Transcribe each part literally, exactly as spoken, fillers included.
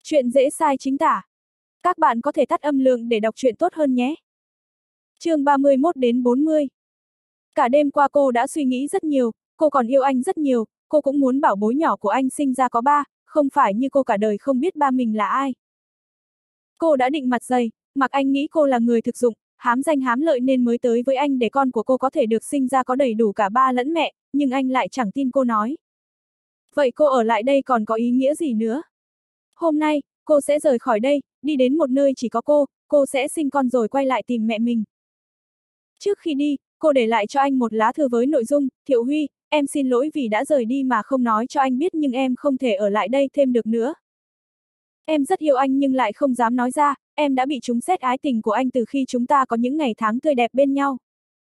Chuyện dễ sai chính tả. Các bạn có thể tắt âm lượng để đọc truyện tốt hơn nhé. Chương ba mươi mốt đến bốn mươi. Cả đêm qua cô đã suy nghĩ rất nhiều, cô còn yêu anh rất nhiều, cô cũng muốn bảo bối nhỏ của anh sinh ra có ba, không phải như cô cả đời không biết ba mình là ai. Cô đã định mặt dày, mặc anh nghĩ cô là người thực dụng, hám danh hám lợi nên mới tới với anh để con của cô có thể được sinh ra có đầy đủ cả ba lẫn mẹ, nhưng anh lại chẳng tin cô nói. Vậy cô ở lại đây còn có ý nghĩa gì nữa? Hôm nay, cô sẽ rời khỏi đây, đi đến một nơi chỉ có cô, cô sẽ sinh con rồi quay lại tìm mẹ mình. Trước khi đi, cô để lại cho anh một lá thư với nội dung, Thiệu Huy, em xin lỗi vì đã rời đi mà không nói cho anh biết nhưng em không thể ở lại đây thêm được nữa. Em rất yêu anh nhưng lại không dám nói ra, em đã bị trúng xét ái tình của anh từ khi chúng ta có những ngày tháng tươi đẹp bên nhau.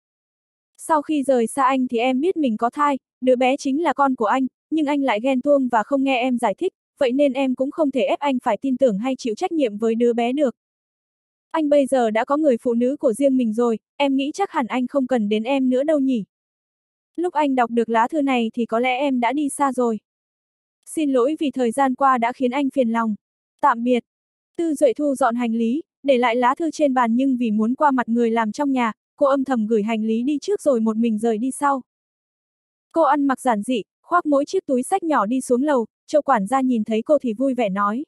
Sau khi rời xa anh thì em biết mình có thai, đứa bé chính là con của anh, nhưng anh lại ghen tuông và không nghe em giải thích, vậy nên em cũng không thể ép anh phải tin tưởng hay chịu trách nhiệm với đứa bé được. Anh bây giờ đã có người phụ nữ của riêng mình rồi, em nghĩ chắc hẳn anh không cần đến em nữa đâu nhỉ. Lúc anh đọc được lá thư này thì có lẽ em đã đi xa rồi. Xin lỗi vì thời gian qua đã khiến anh phiền lòng. Tạm biệt. Tư Duệ thu dọn hành lý, để lại lá thư trên bàn nhưng vì muốn qua mặt người làm trong nhà, cô âm thầm gửi hành lý đi trước rồi một mình rời đi sau. Cô ăn mặc giản dị, khoác mỗi chiếc túi xách nhỏ đi xuống lầu, Châu quản gia nhìn thấy cô thì vui vẻ nói.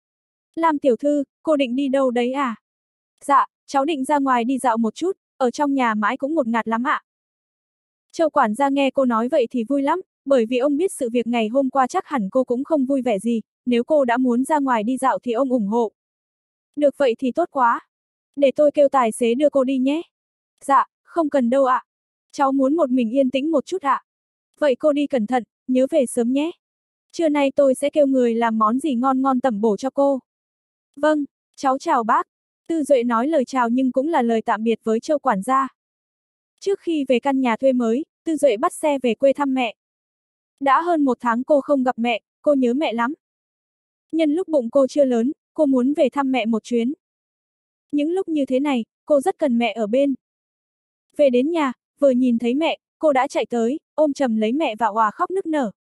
Lam tiểu thư, cô định đi đâu đấy à? Dạ, cháu định ra ngoài đi dạo một chút, ở trong nhà mãi cũng ngột ngạt lắm ạ. Châu quản gia nghe cô nói vậy thì vui lắm, bởi vì ông biết sự việc ngày hôm qua chắc hẳn cô cũng không vui vẻ gì, nếu cô đã muốn ra ngoài đi dạo thì ông ủng hộ. Được vậy thì tốt quá. Để tôi kêu tài xế đưa cô đi nhé. Dạ, không cần đâu ạ. Cháu muốn một mình yên tĩnh một chút ạ. Vậy cô đi cẩn thận, nhớ về sớm nhé. Trưa nay tôi sẽ kêu người làm món gì ngon ngon tẩm bổ cho cô. Vâng, cháu chào bác. Tư Duệ nói lời chào nhưng cũng là lời tạm biệt với Châu quản gia. Trước khi về căn nhà thuê mới, Tư Duệ bắt xe về quê thăm mẹ. Đã hơn một tháng cô không gặp mẹ, cô nhớ mẹ lắm. Nhân lúc bụng cô chưa lớn, cô muốn về thăm mẹ một chuyến. Những lúc như thế này, cô rất cần mẹ ở bên. Về đến nhà, vừa nhìn thấy mẹ, cô đã chạy tới, ôm chầm lấy mẹ và òa khóc nức nở.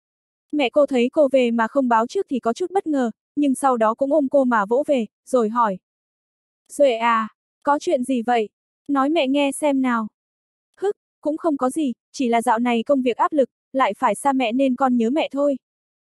Mẹ cô thấy cô về mà không báo trước thì có chút bất ngờ, nhưng sau đó cũng ôm cô mà vỗ về, rồi hỏi. Duệ à, có chuyện gì vậy? Nói mẹ nghe xem nào. Hức, cũng không có gì, chỉ là dạo này công việc áp lực, lại phải xa mẹ nên con nhớ mẹ thôi.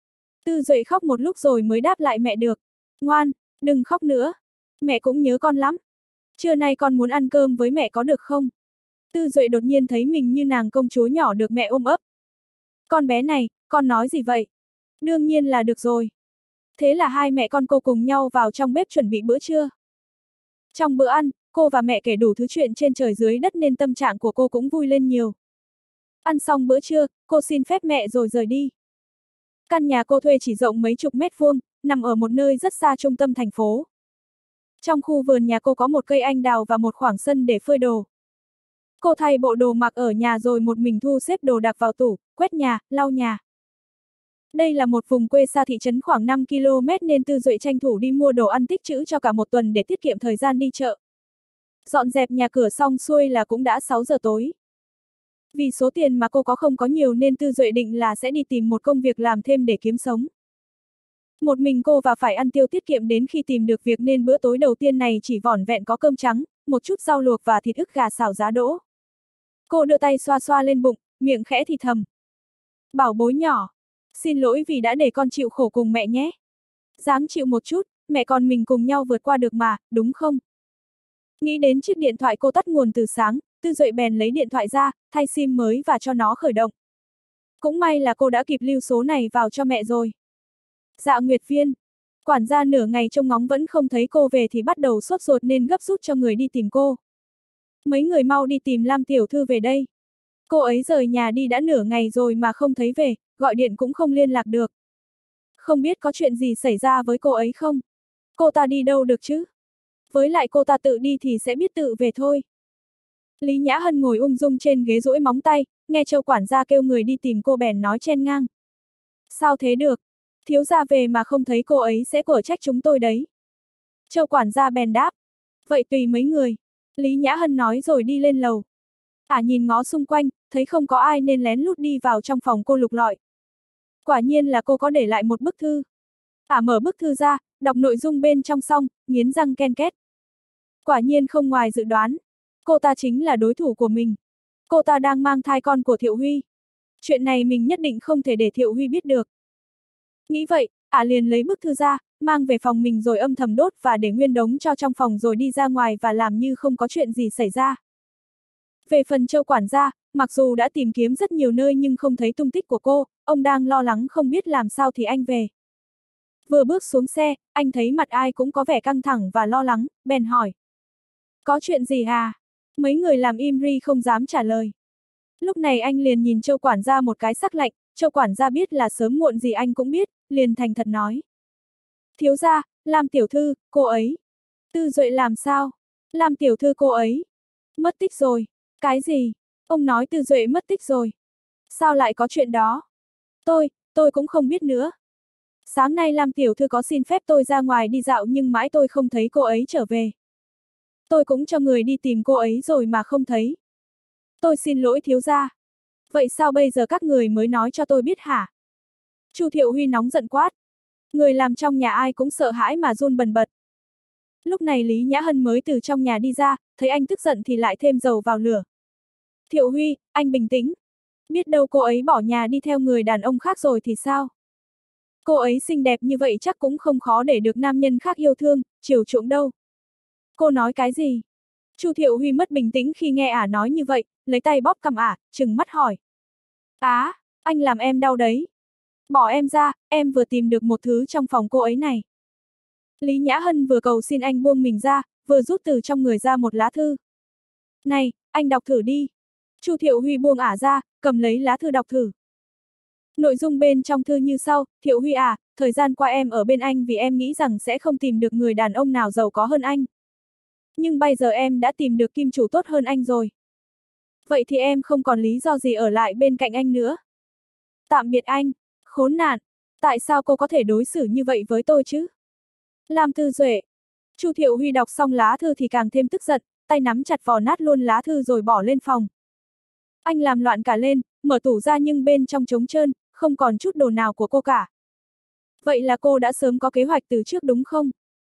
Tư Duệ khóc một lúc rồi mới đáp lại mẹ được. Ngoan, đừng khóc nữa. Mẹ cũng nhớ con lắm. Trưa nay con muốn ăn cơm với mẹ có được không? Tư Duệ đột nhiên thấy mình như nàng công chúa nhỏ được mẹ ôm ấp. Con bé này, con nói gì vậy? Đương nhiên là được rồi. Thế là hai mẹ con cô cùng nhau vào trong bếp chuẩn bị bữa trưa. Trong bữa ăn, cô và mẹ kể đủ thứ chuyện trên trời dưới đất nên tâm trạng của cô cũng vui lên nhiều. Ăn xong bữa trưa, cô xin phép mẹ rồi rời đi. Căn nhà cô thuê chỉ rộng mấy chục mét vuông, nằm ở một nơi rất xa trung tâm thành phố. Trong khu vườn nhà cô có một cây anh đào và một khoảng sân để phơi đồ. Cô thay bộ đồ mặc ở nhà rồi một mình thu xếp đồ đạc vào tủ, quét nhà, lau nhà. Đây là một vùng quê xa thị trấn khoảng năm ki lô mét nên Tư Duệ tranh thủ đi mua đồ ăn tích trữ cho cả một tuần để tiết kiệm thời gian đi chợ. Dọn dẹp nhà cửa xong xuôi là cũng đã sáu giờ tối. Vì số tiền mà cô có không có nhiều nên Tư Duệ định là sẽ đi tìm một công việc làm thêm để kiếm sống. Một mình cô và phải ăn tiêu tiết kiệm đến khi tìm được việc nên bữa tối đầu tiên này chỉ vỏn vẹn có cơm trắng, một chút rau luộc và thịt ức gà xào giá đỗ. Cô đưa tay xoa xoa lên bụng, miệng khẽ thì thầm. Bảo bối nhỏ, xin lỗi vì đã để con chịu khổ cùng mẹ nhé. Dáng chịu một chút, mẹ con mình cùng nhau vượt qua được mà, đúng không? Nghĩ đến chiếc điện thoại cô tắt nguồn từ sáng, Tư Duệ bèn lấy điện thoại ra, thay sim mới và cho nó khởi động. Cũng may là cô đã kịp lưu số này vào cho mẹ rồi. Dạ Nguyệt Viên. Quản gia nửa ngày trông ngóng vẫn không thấy cô về thì bắt đầu sốt ruột nên gấp rút cho người đi tìm cô. Mấy người mau đi tìm Lam tiểu thư về đây. Cô ấy rời nhà đi đã nửa ngày rồi mà không thấy về, gọi điện cũng không liên lạc được. Không biết có chuyện gì xảy ra với cô ấy không? Cô ta đi đâu được chứ? Với lại cô ta tự đi thì sẽ biết tự về thôi. Lý Nhã Hân ngồi ung dung trên ghế duỗi móng tay, nghe Châu quản gia kêu người đi tìm cô bèn nói chen ngang. Sao thế được? Thiếu gia về mà không thấy cô ấy sẽ quở trách chúng tôi đấy. Châu quản gia bèn đáp. Vậy tùy mấy người. Lý Nhã Hân nói rồi đi lên lầu. Ả nhìn ngó xung quanh, thấy không có ai nên lén lút đi vào trong phòng cô lục lọi. Quả nhiên là cô có để lại một bức thư. Ả mở bức thư ra, đọc nội dung bên trong xong, nghiến răng ken két. Quả nhiên không ngoài dự đoán. Cô ta chính là đối thủ của mình. Cô ta đang mang thai con của Thiệu Huy. Chuyện này mình nhất định không thể để Thiệu Huy biết được. Nghĩ vậy, Ả liền lấy bức thư ra, mang về phòng mình rồi âm thầm đốt và để nguyên đống cho trong phòng rồi đi ra ngoài và làm như không có chuyện gì xảy ra. Về phần Châu quản gia, mặc dù đã tìm kiếm rất nhiều nơi nhưng không thấy tung tích của cô, ông đang lo lắng không biết làm sao thì anh về. Vừa bước xuống xe, anh thấy mặt ai cũng có vẻ căng thẳng và lo lắng, bèn hỏi. Có chuyện gì à? Mấy người làm im ri không dám trả lời. Lúc này anh liền nhìn Châu quản gia một cái sắc lạnh, Châu quản gia biết là sớm muộn gì anh cũng biết, liền thành thật nói. Thiếu gia, Lam tiểu thư, cô ấy. Tư Duệ làm sao? Lam tiểu thư cô ấy. Mất tích rồi. Cái gì? Ông nói Tư Duệ mất tích rồi. Sao lại có chuyện đó? Tôi, tôi cũng không biết nữa. Sáng nay Lam tiểu thư có xin phép tôi ra ngoài đi dạo nhưng mãi tôi không thấy cô ấy trở về. Tôi cũng cho người đi tìm cô ấy rồi mà không thấy. Tôi xin lỗi thiếu gia. Vậy sao bây giờ các người mới nói cho tôi biết hả? Chu Thiệu Huy nóng giận quát. Người làm trong nhà ai cũng sợ hãi mà run bần bật. Lúc này Lý Nhã Hân mới từ trong nhà đi ra, thấy anh tức giận thì lại thêm dầu vào lửa. Thiệu Huy, anh bình tĩnh. Biết đâu cô ấy bỏ nhà đi theo người đàn ông khác rồi thì sao? Cô ấy xinh đẹp như vậy chắc cũng không khó để được nam nhân khác yêu thương, chiều chuộng đâu. Cô nói cái gì? Chu Thiệu Huy mất bình tĩnh khi nghe Ả nói như vậy, lấy tay bóp cằm Ả, trừng mắt hỏi. Á, anh làm em đau đấy. Bỏ em ra, em vừa tìm được một thứ trong phòng cô ấy này. Lý Nhã Hân vừa cầu xin anh buông mình ra, vừa rút từ trong người ra một lá thư. Này, anh đọc thử đi. Chu Thiệu Huy buông Ả ra, cầm lấy lá thư đọc thử. Nội dung bên trong thư như sau, Thiệu Huy à, thời gian qua em ở bên anh vì em nghĩ rằng sẽ không tìm được người đàn ông nào giàu có hơn anh. Nhưng bây giờ em đã tìm được kim chủ tốt hơn anh rồi. Vậy thì em không còn lý do gì ở lại bên cạnh anh nữa. Tạm biệt anh, khốn nạn, tại sao cô có thể đối xử như vậy với tôi chứ? Lam Tư Duệ. Chu Thiệu Huy đọc xong lá thư thì càng thêm tức giận, tay nắm chặt vò nát luôn lá thư rồi bỏ lên phòng. Anh làm loạn cả lên, mở tủ ra nhưng bên trong trống trơn, không còn chút đồ nào của cô cả. Vậy là cô đã sớm có kế hoạch từ trước đúng không?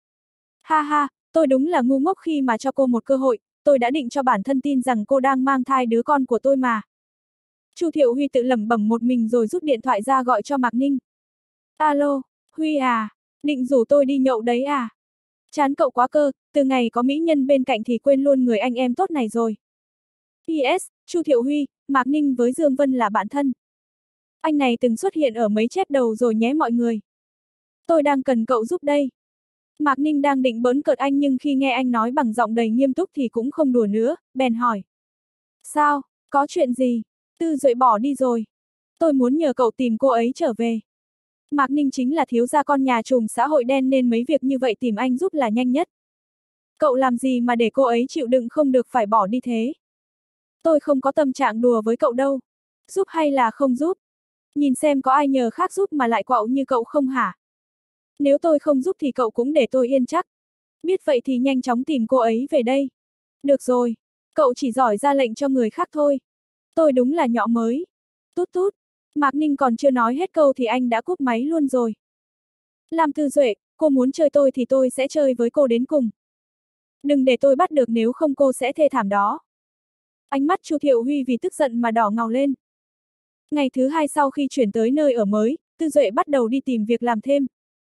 Ha ha, tôi đúng là ngu ngốc khi mà cho cô một cơ hội, tôi đã định cho bản thân tin rằng cô đang mang thai đứa con của tôi mà. Chu Thiệu Huy tự lẩm bẩm một mình rồi rút điện thoại ra gọi cho Mạc Ninh. Alo, Huy à, định rủ tôi đi nhậu đấy à? Chán cậu quá cơ, từ ngày có mỹ nhân bên cạnh thì quên luôn người anh em tốt này rồi. pê ét, Chu Thiệu Huy, Mạc Ninh với Dương Vân là bạn thân. Anh này từng xuất hiện ở mấy chép đầu rồi nhé mọi người. Tôi đang cần cậu giúp đây. Mạc Ninh đang định bỡn cợt anh nhưng khi nghe anh nói bằng giọng đầy nghiêm túc thì cũng không đùa nữa, bèn hỏi. Sao, có chuyện gì? Tư Duệ bỏ đi rồi. Tôi muốn nhờ cậu tìm cô ấy trở về. Mạc Ninh chính là thiếu gia con nhà trùm xã hội đen nên mấy việc như vậy tìm anh giúp là nhanh nhất. Cậu làm gì mà để cô ấy chịu đựng không được phải bỏ đi thế? Tôi không có tâm trạng đùa với cậu đâu. Giúp hay là không giúp? Nhìn xem có ai nhờ khác giúp mà lại quạo như cậu không hả? Nếu tôi không giúp thì cậu cũng để tôi yên chắc. Biết vậy thì nhanh chóng tìm cô ấy về đây. Được rồi, cậu chỉ giỏi ra lệnh cho người khác thôi. Tôi đúng là nhọ mới. Tút tút, Mạc Ninh còn chưa nói hết câu thì anh đã cúp máy luôn rồi. Lam Tư Duệ, cô muốn chơi tôi thì tôi sẽ chơi với cô đến cùng. Đừng để tôi bắt được nếu không cô sẽ thê thảm đó. Ánh mắt Chu Thiệu Huy vì tức giận mà đỏ ngầu lên. Ngày thứ hai sau khi chuyển tới nơi ở mới, Tư Duệ bắt đầu đi tìm việc làm thêm.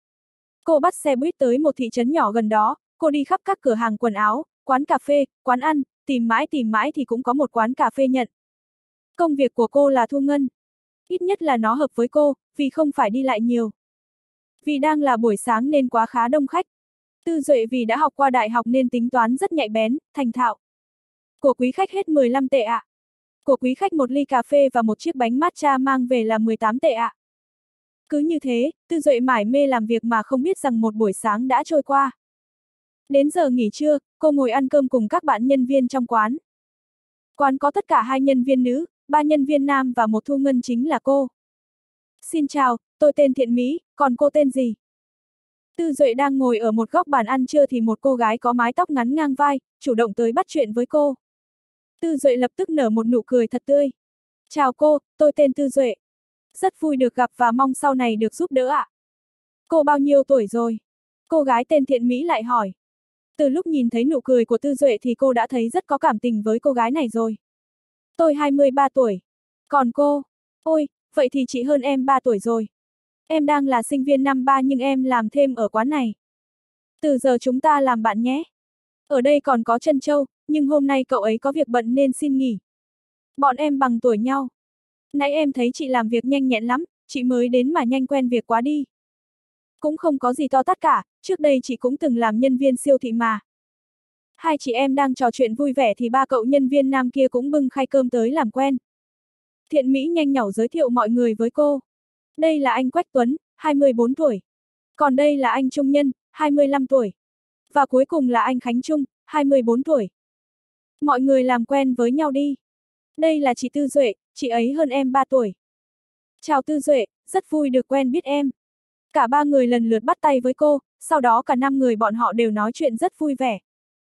Cô bắt xe buýt tới một thị trấn nhỏ gần đó, cô đi khắp các cửa hàng quần áo, quán cà phê, quán ăn, tìm mãi tìm mãi thì cũng có một quán cà phê nhận. Công việc của cô là thu ngân. Ít nhất là nó hợp với cô, vì không phải đi lại nhiều. Vì đang là buổi sáng nên quá khá đông khách. Tư Duệ vì đã học qua đại học nên tính toán rất nhạy bén, thành thạo. Của quý khách hết mười lăm tệ ạ. Của quý khách một ly cà phê và một chiếc bánh matcha mang về là mười tám tệ ạ. Cứ như thế, Tư Duệ mải mê làm việc mà không biết rằng một buổi sáng đã trôi qua. Đến giờ nghỉ trưa, cô ngồi ăn cơm cùng các bạn nhân viên trong quán. Quán có tất cả hai nhân viên nữ, ba nhân viên nam và một thu ngân chính là cô. Xin chào, tôi tên Thiện Mỹ, còn cô tên gì? Tư Duệ đang ngồi ở một góc bàn ăn trưa thì một cô gái có mái tóc ngắn ngang vai, chủ động tới bắt chuyện với cô. Tư Duệ lập tức nở một nụ cười thật tươi. Chào cô, tôi tên Tư Duệ. Rất vui được gặp và mong sau này được giúp đỡ ạ. Cô bao nhiêu tuổi rồi? Cô gái tên Thiện Mỹ lại hỏi. Từ lúc nhìn thấy nụ cười của Tư Duệ thì cô đã thấy rất có cảm tình với cô gái này rồi. Tôi hai mươi ba tuổi. Còn cô? Ôi, vậy thì chị hơn em ba tuổi rồi. Em đang là sinh viên năm ba nhưng em làm thêm ở quán này. Từ giờ chúng ta làm bạn nhé. Ở đây còn có Trân Châu, nhưng hôm nay cậu ấy có việc bận nên xin nghỉ. Bọn em bằng tuổi nhau. Nãy em thấy chị làm việc nhanh nhẹn lắm, chị mới đến mà nhanh quen việc quá đi. Cũng không có gì to tát cả, trước đây chị cũng từng làm nhân viên siêu thị mà. Hai chị em đang trò chuyện vui vẻ thì ba cậu nhân viên nam kia cũng bưng khay cơm tới làm quen. Thiện Mỹ nhanh nhảu giới thiệu mọi người với cô. Đây là anh Quách Tuấn, hai mươi bốn tuổi. Còn đây là anh Trung Nhân, hai mươi lăm tuổi. Và cuối cùng là anh Khánh Trung, hai mươi bốn tuổi. Mọi người làm quen với nhau đi. Đây là chị Tư Duệ, chị ấy hơn em ba tuổi. Chào Tư Duệ, rất vui được quen biết em. Cả ba người lần lượt bắt tay với cô, sau đó cả năm người bọn họ đều nói chuyện rất vui vẻ.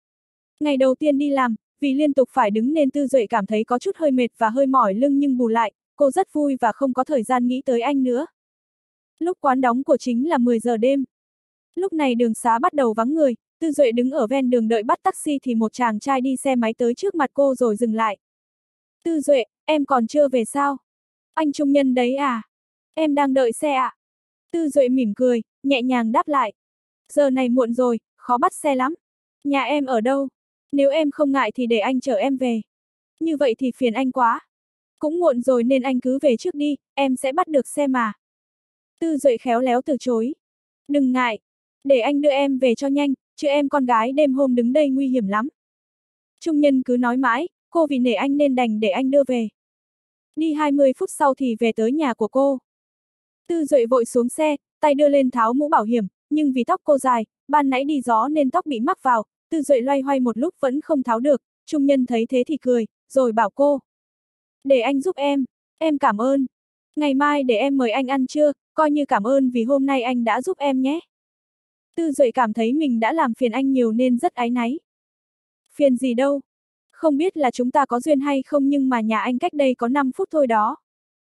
Ngày đầu tiên đi làm, vì liên tục phải đứng nên Tư Duệ cảm thấy có chút hơi mệt và hơi mỏi lưng nhưng bù lại, cô rất vui và không có thời gian nghĩ tới anh nữa. Lúc quán đóng của chính là mười giờ đêm. Lúc này đường xá bắt đầu vắng người, Tư Duệ đứng ở ven đường đợi bắt taxi thì một chàng trai đi xe máy tới trước mặt cô rồi dừng lại. Tư Duệ, em còn chưa về sao? Anh Trung Nhân đấy à? Em đang đợi xe ạ. À? Tư Duệ mỉm cười, nhẹ nhàng đáp lại. Giờ này muộn rồi, khó bắt xe lắm. Nhà em ở đâu? Nếu em không ngại thì để anh chở em về. Như vậy thì phiền anh quá. Cũng muộn rồi nên anh cứ về trước đi, em sẽ bắt được xe mà. Tư Duệ khéo léo từ chối. Đừng ngại, để anh đưa em về cho nhanh, chứ em con gái đêm hôm đứng đây nguy hiểm lắm. Trung Nhân cứ nói mãi, cô vì nể anh nên đành để anh đưa về. Đi hai mươi phút sau thì về tới nhà của cô. Tư Duệ vội xuống xe, tay đưa lên tháo mũ bảo hiểm, nhưng vì tóc cô dài, ban nãy đi gió nên tóc bị mắc vào, Tư Duệ loay hoay một lúc vẫn không tháo được, Trung Nhân thấy thế thì cười, rồi bảo cô. Để anh giúp em, em cảm ơn. Ngày mai để em mời anh ăn trưa, coi như cảm ơn vì hôm nay anh đã giúp em nhé. Tư Duệ cảm thấy mình đã làm phiền anh nhiều nên rất áy náy. Phiền gì đâu. Không biết là chúng ta có duyên hay không nhưng mà nhà anh cách đây có năm phút thôi đó.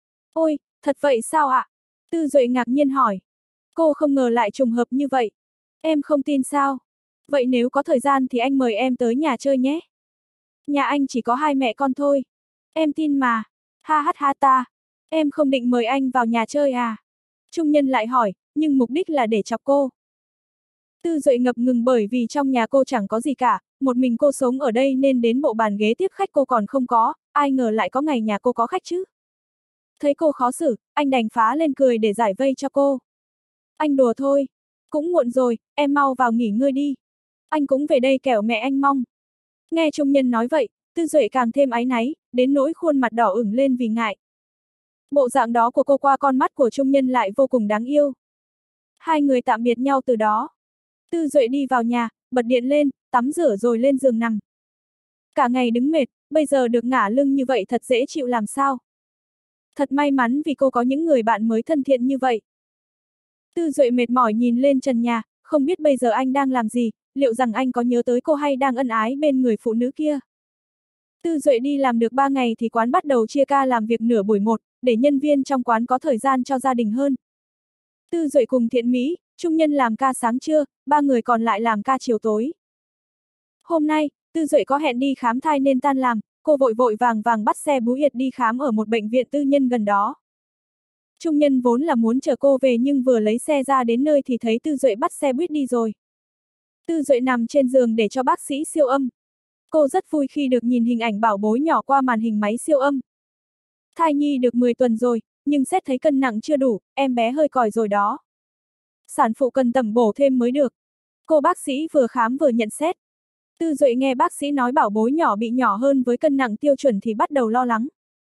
Ôi, thật vậy sao ạ? À? Tư Duệ ngạc nhiên hỏi. Cô không ngờ lại trùng hợp như vậy. Em không tin sao? Vậy nếu có thời gian thì anh mời em tới nhà chơi nhé. Nhà anh chỉ có hai mẹ con thôi. Em tin mà. Ha ha ha ta. Em không định mời anh vào nhà chơi à? Trung Nhân lại hỏi, nhưng mục đích là để chọc cô. Tư Duệ ngập ngừng bởi vì trong nhà cô chẳng có gì cả, một mình cô sống ở đây nên đến bộ bàn ghế tiếp khách cô còn không có, ai ngờ lại có ngày nhà cô có khách chứ. Thấy cô khó xử, anh đành phá lên cười để giải vây cho cô. Anh đùa thôi. Cũng muộn rồi, em mau vào nghỉ ngơi đi. Anh cũng về đây kẻo mẹ anh mong. Nghe Trung Nhân nói vậy, Tư Duệ càng thêm áy náy, đến nỗi khuôn mặt đỏ ửng lên vì ngại. Bộ dạng đó của cô qua con mắt của Trung Nhân lại vô cùng đáng yêu. Hai người tạm biệt nhau từ đó. Tư Duệ đi vào nhà, bật điện lên, tắm rửa rồi lên giường nằm. Cả ngày đứng mệt, bây giờ được ngả lưng như vậy thật dễ chịu làm sao. Thật may mắn vì cô có những người bạn mới thân thiện như vậy. Tư Duệ mệt mỏi nhìn lên trần nhà, không biết bây giờ anh đang làm gì, liệu rằng anh có nhớ tới cô hay đang ân ái bên người phụ nữ kia. Tư Duệ đi làm được ba ngày thì quán bắt đầu chia ca làm việc nửa buổi một, để nhân viên trong quán có thời gian cho gia đình hơn. Tư Duệ cùng Thiện Mỹ, Trung Nhân làm ca sáng trưa, ba người còn lại làm ca chiều tối. Hôm nay, Tư Duệ có hẹn đi khám thai nên tan làm, cô vội vội vàng vàng bắt xe bú yệt đi khám ở một bệnh viện tư nhân gần đó. Trung Nhân vốn là muốn chở cô về nhưng vừa lấy xe ra đến nơi thì thấy Tư Duệ bắt xe buýt đi rồi. Tư Duệ nằm trên giường để cho bác sĩ siêu âm. Cô rất vui khi được nhìn hình ảnh bảo bối nhỏ qua màn hình máy siêu âm. Thai nhi được mười tuần rồi, nhưng xét thấy cân nặng chưa đủ, em bé hơi còi rồi đó. Sản phụ cần tẩm bổ thêm mới được. Cô bác sĩ vừa khám vừa nhận xét. Tư Duệ nghe bác sĩ nói bảo bối nhỏ bị nhỏ hơn với cân nặng tiêu chuẩn thì bắt đầu lo lắng.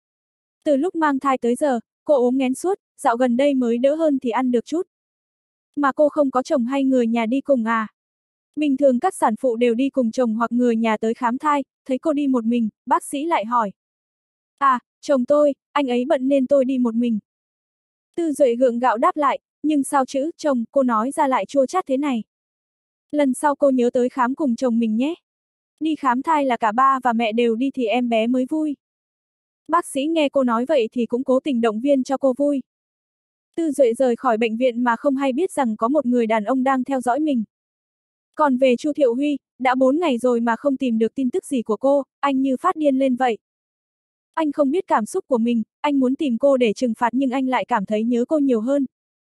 Từ lúc mang thai tới giờ, cô ốm nghén suốt, dạo gần đây mới đỡ hơn thì ăn được chút. Mà cô không có chồng hay người nhà đi cùng à? Bình thường các sản phụ đều đi cùng chồng hoặc người nhà tới khám thai, thấy cô đi một mình, bác sĩ lại hỏi. À, chồng tôi, anh ấy bận nên tôi đi một mình. Tư Duệ gượng gạo đáp lại, nhưng sao chữ chồng cô nói ra lại chua chát thế này. Lần sau cô nhớ tới khám cùng chồng mình nhé. Đi khám thai là cả ba và mẹ đều đi thì em bé mới vui. Bác sĩ nghe cô nói vậy thì cũng cố tình động viên cho cô vui. Tư Duệ rời khỏi bệnh viện mà không hay biết rằng có một người đàn ông đang theo dõi mình. Còn về Chu Thiệu Huy, đã bốn ngày rồi mà không tìm được tin tức gì của cô, anh như phát điên lên vậy. Anh không biết cảm xúc của mình, anh muốn tìm cô để trừng phạt nhưng anh lại cảm thấy nhớ cô nhiều hơn.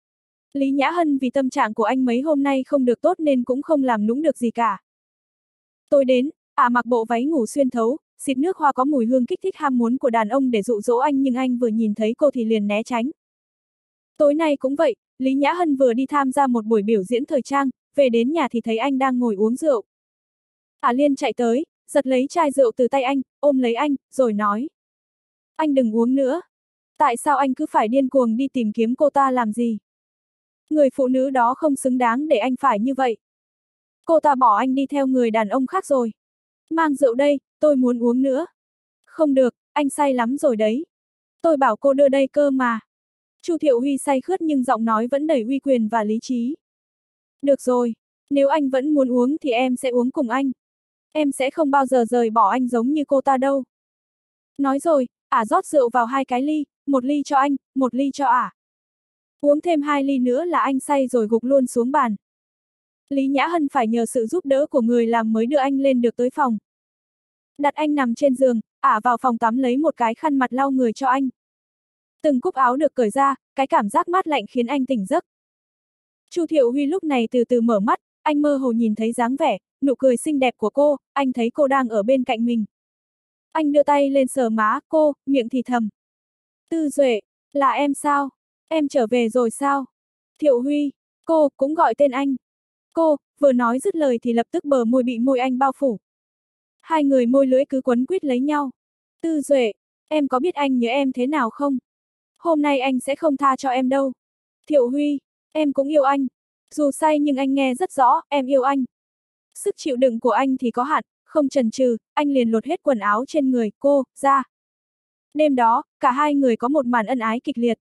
Lý Nhã Hân vì tâm trạng của anh mấy hôm nay không được tốt nên cũng không làm nũng được gì cả. Tôi đến, ả à mặc bộ váy ngủ xuyên thấu, xịt nước hoa có mùi hương kích thích ham muốn của đàn ông để dụ dỗ anh nhưng anh vừa nhìn thấy cô thì liền né tránh. Tối nay cũng vậy, Lý Nhã Hân vừa đi tham gia một buổi biểu diễn thời trang, về đến nhà thì thấy anh đang ngồi uống rượu. Ả à liền chạy tới, giật lấy chai rượu từ tay anh, ôm lấy anh, rồi nói. Anh đừng uống nữa. Tại sao anh cứ phải điên cuồng đi tìm kiếm cô ta làm gì? Người phụ nữ đó không xứng đáng để anh phải như vậy. Cô ta bỏ anh đi theo người đàn ông khác rồi. Mang rượu đây, tôi muốn uống nữa. Không được, anh say lắm rồi đấy. Tôi bảo cô đưa đây cơ mà. Chu Thiệu Huy say khướt nhưng giọng nói vẫn đầy uy quyền và lý trí. Được rồi, nếu anh vẫn muốn uống thì em sẽ uống cùng anh. Em sẽ không bao giờ rời bỏ anh giống như cô ta đâu. Nói rồi, ả rót rượu vào hai cái ly, một ly cho anh, một ly cho ả. Uống thêm hai ly nữa là anh say rồi gục luôn xuống bàn. Lý Nhã Hân phải nhờ sự giúp đỡ của người làm mới đưa anh lên được tới phòng. Đặt anh nằm trên giường, ả vào phòng tắm lấy một cái khăn mặt lau người cho anh. Từng cúc áo được cởi ra, cái cảm giác mát lạnh khiến anh tỉnh giấc. Chu Thiệu Huy lúc này từ từ mở mắt, anh mơ hồ nhìn thấy dáng vẻ, nụ cười xinh đẹp của cô, anh thấy cô đang ở bên cạnh mình. Anh đưa tay lên sờ má cô, miệng thì thầm. Tư Duệ, là em sao? Em trở về rồi sao? Thiệu Huy, cô cũng gọi tên anh. Cô, vừa nói dứt lời thì lập tức bờ môi bị môi anh bao phủ. Hai người môi lưỡi cứ quấn quýt lấy nhau. Tư Duệ, em có biết anh nhớ em thế nào không? Hôm nay anh sẽ không tha cho em đâu. Thiệu Huy, em cũng yêu anh. Dù say nhưng anh nghe rất rõ, em yêu anh. Sức chịu đựng của anh thì có hạn, không chần chừ, anh liền lột hết quần áo trên người cô ra. Đêm đó, cả hai người có một màn ân ái kịch liệt.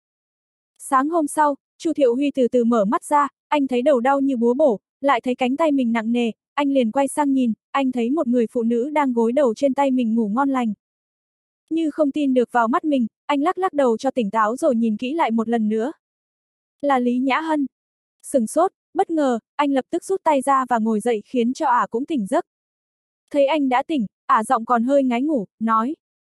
Sáng hôm sau, Chu Thiệu Huy từ từ mở mắt ra, anh thấy đầu đau như búa bổ, lại thấy cánh tay mình nặng nề, anh liền quay sang nhìn, anh thấy một người phụ nữ đang gối đầu trên tay mình ngủ ngon lành. Như không tin được vào mắt mình, anh lắc lắc đầu cho tỉnh táo rồi nhìn kỹ lại một lần nữa. Là Lý Nhã Hân. Sừng sốt, bất ngờ, anh lập tức rút tay ra và ngồi dậy khiến cho ả cũng tỉnh giấc. Thấy anh đã tỉnh, ả giọng còn hơi ngái ngủ, nói.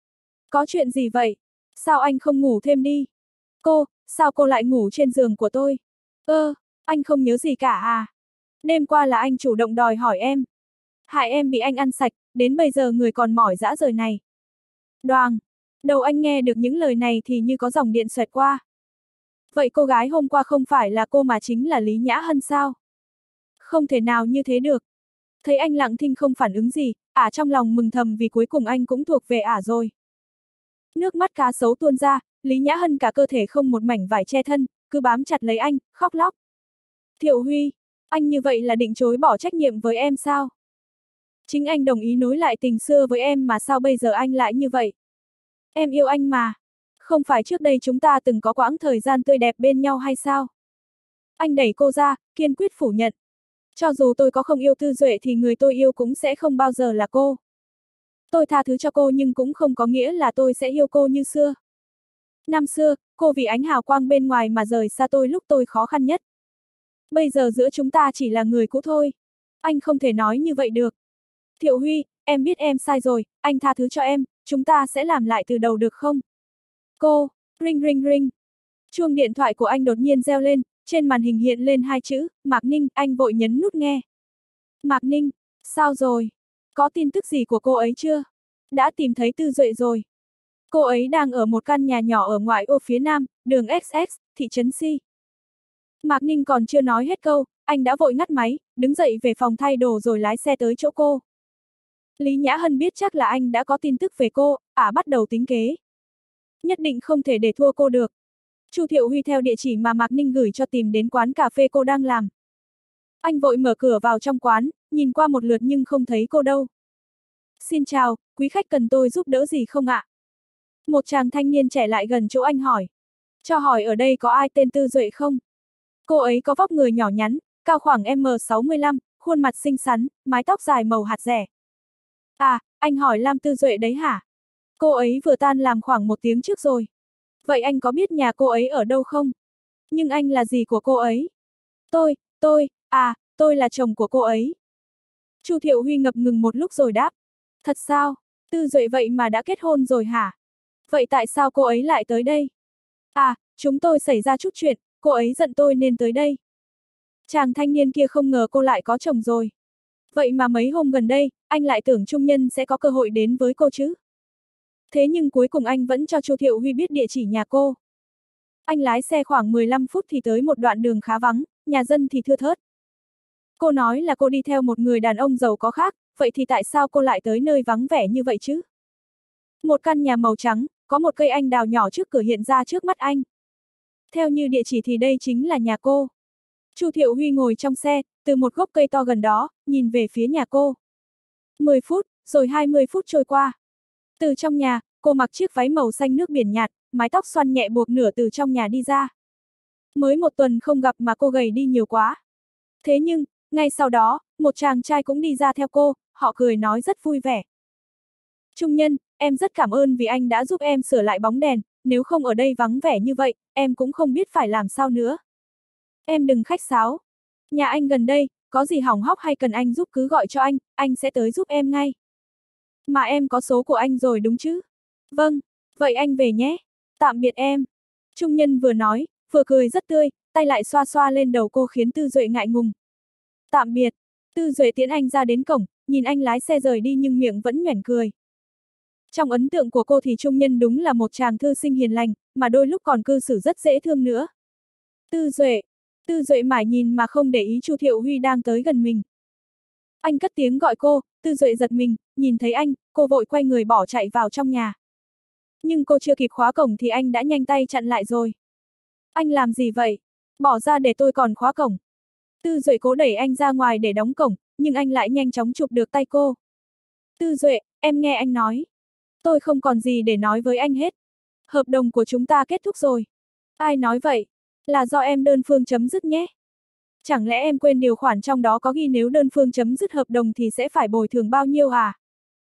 Có chuyện gì vậy? Sao anh không ngủ thêm đi? Cô, sao cô lại ngủ trên giường của tôi? Ơ, anh không nhớ gì cả à? Đêm qua là anh chủ động đòi hỏi em. Hại em bị anh ăn sạch, đến bây giờ người còn mỏi dã rời này. Đoàng, đầu anh nghe được những lời này thì như có dòng điện xoẹt qua. Vậy cô gái hôm qua không phải là cô mà chính là Lý Nhã Hân sao? Không thể nào như thế được. Thấy anh lặng thinh không phản ứng gì, ả trong lòng mừng thầm vì cuối cùng anh cũng thuộc về ả rồi. Nước mắt cá sấu tuôn ra, Lý Nhã Hân cả cơ thể không một mảnh vải che thân, cứ bám chặt lấy anh, khóc lóc. Thiệu Huy, anh như vậy là định chối bỏ trách nhiệm với em sao? Chính anh đồng ý nối lại tình xưa với em mà sao bây giờ anh lại như vậy? Em yêu anh mà. Không phải trước đây chúng ta từng có quãng thời gian tươi đẹp bên nhau hay sao? Anh đẩy cô ra, kiên quyết phủ nhận. Cho dù tôi có không yêu Tư Duệ thì người tôi yêu cũng sẽ không bao giờ là cô. Tôi tha thứ cho cô nhưng cũng không có nghĩa là tôi sẽ yêu cô như xưa. Năm xưa, cô vì ánh hào quang bên ngoài mà rời xa tôi lúc tôi khó khăn nhất. Bây giờ giữa chúng ta chỉ là người cũ thôi. Anh không thể nói như vậy được. Thiệu Huy, em biết em sai rồi, anh tha thứ cho em, chúng ta sẽ làm lại từ đầu được không? Cô, ring ring ring. Chuông điện thoại của anh đột nhiên reo lên, trên màn hình hiện lên hai chữ, Mạc Ninh, anh vội nhấn nút nghe. Mạc Ninh, sao rồi? Có tin tức gì của cô ấy chưa? Đã tìm thấy Tư Duệ rồi. Cô ấy đang ở một căn nhà nhỏ ở ngoại ô phía nam, đường ích ích, thị trấn C. Mạc Ninh còn chưa nói hết câu, anh đã vội ngắt máy, đứng dậy về phòng thay đồ rồi lái xe tới chỗ cô. Lý Nhã Hân biết chắc là anh đã có tin tức về cô, ả bắt đầu tính kế. Nhất định không thể để thua cô được. Chu Thiệu Huy theo địa chỉ mà Mạc Ninh gửi cho tìm đến quán cà phê cô đang làm. Anh vội mở cửa vào trong quán, nhìn qua một lượt nhưng không thấy cô đâu. Xin chào, quý khách cần tôi giúp đỡ gì không ạ? Một chàng thanh niên trẻ lại gần chỗ anh hỏi. Cho hỏi ở đây có ai tên Tư Duệ không? Cô ấy có vóc người nhỏ nhắn, cao khoảng em sáu mươi lăm, khuôn mặt xinh xắn, mái tóc dài màu hạt rẻ. À, anh hỏi Lam Tư Duệ đấy hả? Cô ấy vừa tan làm khoảng một tiếng trước rồi. Vậy anh có biết nhà cô ấy ở đâu không? Nhưng anh là gì của cô ấy? Tôi, tôi, à, tôi là chồng của cô ấy. Chu Thiệu Huy ngập ngừng một lúc rồi đáp. Thật sao? Tư Duệ vậy mà đã kết hôn rồi hả? Vậy tại sao cô ấy lại tới đây? À, chúng tôi xảy ra chút chuyện, cô ấy giận tôi nên tới đây. Chàng thanh niên kia không ngờ cô lại có chồng rồi. Vậy mà mấy hôm gần đây, anh lại tưởng Trung Nhân sẽ có cơ hội đến với cô chứ. Thế nhưng cuối cùng anh vẫn cho Chu Thiệu Huy biết địa chỉ nhà cô. Anh lái xe khoảng mười lăm phút thì tới một đoạn đường khá vắng, nhà dân thì thưa thớt. Cô nói là cô đi theo một người đàn ông giàu có khác, vậy thì tại sao cô lại tới nơi vắng vẻ như vậy chứ? Một căn nhà màu trắng, có một cây anh đào nhỏ trước cửa hiện ra trước mắt anh. Theo như địa chỉ thì đây chính là nhà cô. Chu Thiệu Huy ngồi trong xe, từ một gốc cây to gần đó, nhìn về phía nhà cô. mười phút, rồi hai mươi phút trôi qua. Từ trong nhà, cô mặc chiếc váy màu xanh nước biển nhạt, mái tóc xoăn nhẹ buộc nửa từ trong nhà đi ra. Mới một tuần không gặp mà cô gầy đi nhiều quá. Thế nhưng, ngay sau đó, một chàng trai cũng đi ra theo cô, họ cười nói rất vui vẻ. Trung Nhân, em rất cảm ơn vì anh đã giúp em sửa lại bóng đèn, nếu không ở đây vắng vẻ như vậy, em cũng không biết phải làm sao nữa. Em đừng khách sáo. Nhà anh gần đây, có gì hỏng hóc hay cần anh giúp cứ gọi cho anh, anh sẽ tới giúp em ngay. Mà em có số của anh rồi đúng chứ? Vâng, vậy anh về nhé. Tạm biệt em. Trung Nhân vừa nói, vừa cười rất tươi, tay lại xoa xoa lên đầu cô khiến Tư Duệ ngại ngùng. Tạm biệt. Tư Duệ tiễn anh ra đến cổng, nhìn anh lái xe rời đi nhưng miệng vẫn nhoẻn cười. Trong ấn tượng của cô thì Trung Nhân đúng là một chàng thư sinh hiền lành, mà đôi lúc còn cư xử rất dễ thương nữa. Tư Duệ. Tư Duệ mải nhìn mà không để ý Chu Thiệu Huy đang tới gần mình. Anh cất tiếng gọi cô, Tư Duệ giật mình, nhìn thấy anh, cô vội quay người bỏ chạy vào trong nhà. Nhưng cô chưa kịp khóa cổng thì anh đã nhanh tay chặn lại rồi. Anh làm gì vậy? Bỏ ra để tôi còn khóa cổng. Tư Duệ cố đẩy anh ra ngoài để đóng cổng, nhưng anh lại nhanh chóng chụp được tay cô. Tư Duệ, em nghe anh nói. Tôi không còn gì để nói với anh hết. Hợp đồng của chúng ta kết thúc rồi. Ai nói vậy? Là do em đơn phương chấm dứt nhé. Chẳng lẽ em quên điều khoản trong đó có ghi nếu đơn phương chấm dứt hợp đồng thì sẽ phải bồi thường bao nhiêu à?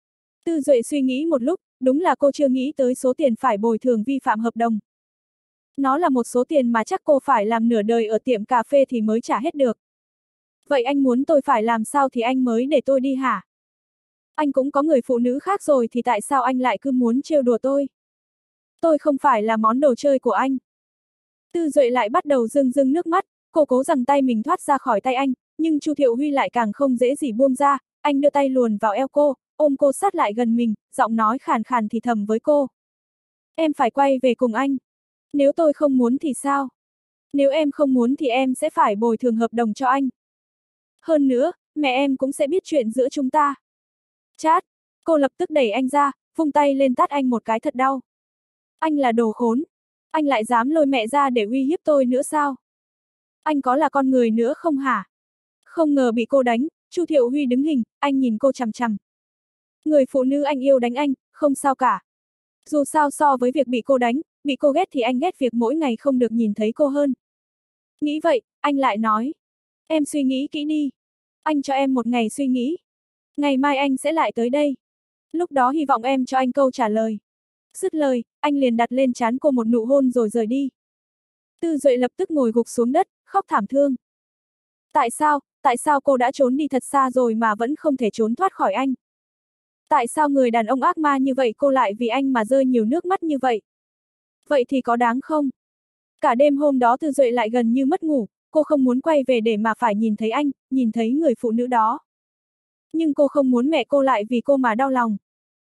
Tư Duệ suy nghĩ một lúc, đúng là cô chưa nghĩ tới số tiền phải bồi thường vi phạm hợp đồng. Nó là một số tiền mà chắc cô phải làm nửa đời ở tiệm cà phê thì mới trả hết được. Vậy anh muốn tôi phải làm sao thì anh mới để tôi đi hả? Anh cũng có người phụ nữ khác rồi thì tại sao anh lại cứ muốn trêu đùa tôi? Tôi không phải là món đồ chơi của anh. Tư Duệ lại bắt đầu rưng rưng nước mắt, cô cố rằng tay mình thoát ra khỏi tay anh, nhưng Chu Thiệu Huy lại càng không dễ gì buông ra, anh đưa tay luồn vào eo cô, ôm cô sát lại gần mình, giọng nói khàn khàn thì thầm với cô. Em phải quay về cùng anh. Nếu tôi không muốn thì sao? Nếu em không muốn thì em sẽ phải bồi thường hợp đồng cho anh. Hơn nữa, mẹ em cũng sẽ biết chuyện giữa chúng ta. Chát, cô lập tức đẩy anh ra, vung tay lên tát anh một cái thật đau. Anh là đồ khốn. Anh lại dám lôi mẹ ra để uy hiếp tôi nữa sao? Anh có là con người nữa không hả? Không ngờ bị cô đánh, Chu Thiệu Huy đứng hình, anh nhìn cô chằm chằm. Người phụ nữ anh yêu đánh anh, không sao cả. Dù sao so với việc bị cô đánh, bị cô ghét thì anh ghét việc mỗi ngày không được nhìn thấy cô hơn. Nghĩ vậy, anh lại nói. Em suy nghĩ kỹ đi. Anh cho em một ngày suy nghĩ. Ngày mai anh sẽ lại tới đây. Lúc đó hy vọng em cho anh câu trả lời. Dứt lời, anh liền đặt lên trán cô một nụ hôn rồi rời đi. Tư Duệ lập tức ngồi gục xuống đất, khóc thảm thương. Tại sao, tại sao cô đã trốn đi thật xa rồi mà vẫn không thể trốn thoát khỏi anh? Tại sao người đàn ông ác ma như vậy cô lại vì anh mà rơi nhiều nước mắt như vậy? Vậy thì có đáng không? Cả đêm hôm đó Tư Duệ lại gần như mất ngủ, cô không muốn quay về để mà phải nhìn thấy anh, nhìn thấy người phụ nữ đó. Nhưng cô không muốn mẹ cô lại vì cô mà đau lòng.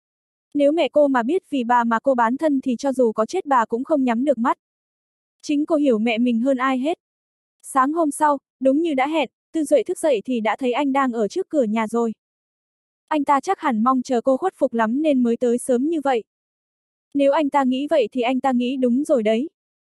Nếu mẹ cô mà biết vì bà mà cô bán thân thì cho dù có chết bà cũng không nhắm được mắt. Chính cô hiểu mẹ mình hơn ai hết. Sáng hôm sau, đúng như đã hẹn, Tư Duệ thức dậy thì đã thấy anh đang ở trước cửa nhà rồi. Anh ta chắc hẳn mong chờ cô khuất phục lắm nên mới tới sớm như vậy. Nếu anh ta nghĩ vậy thì anh ta nghĩ đúng rồi đấy.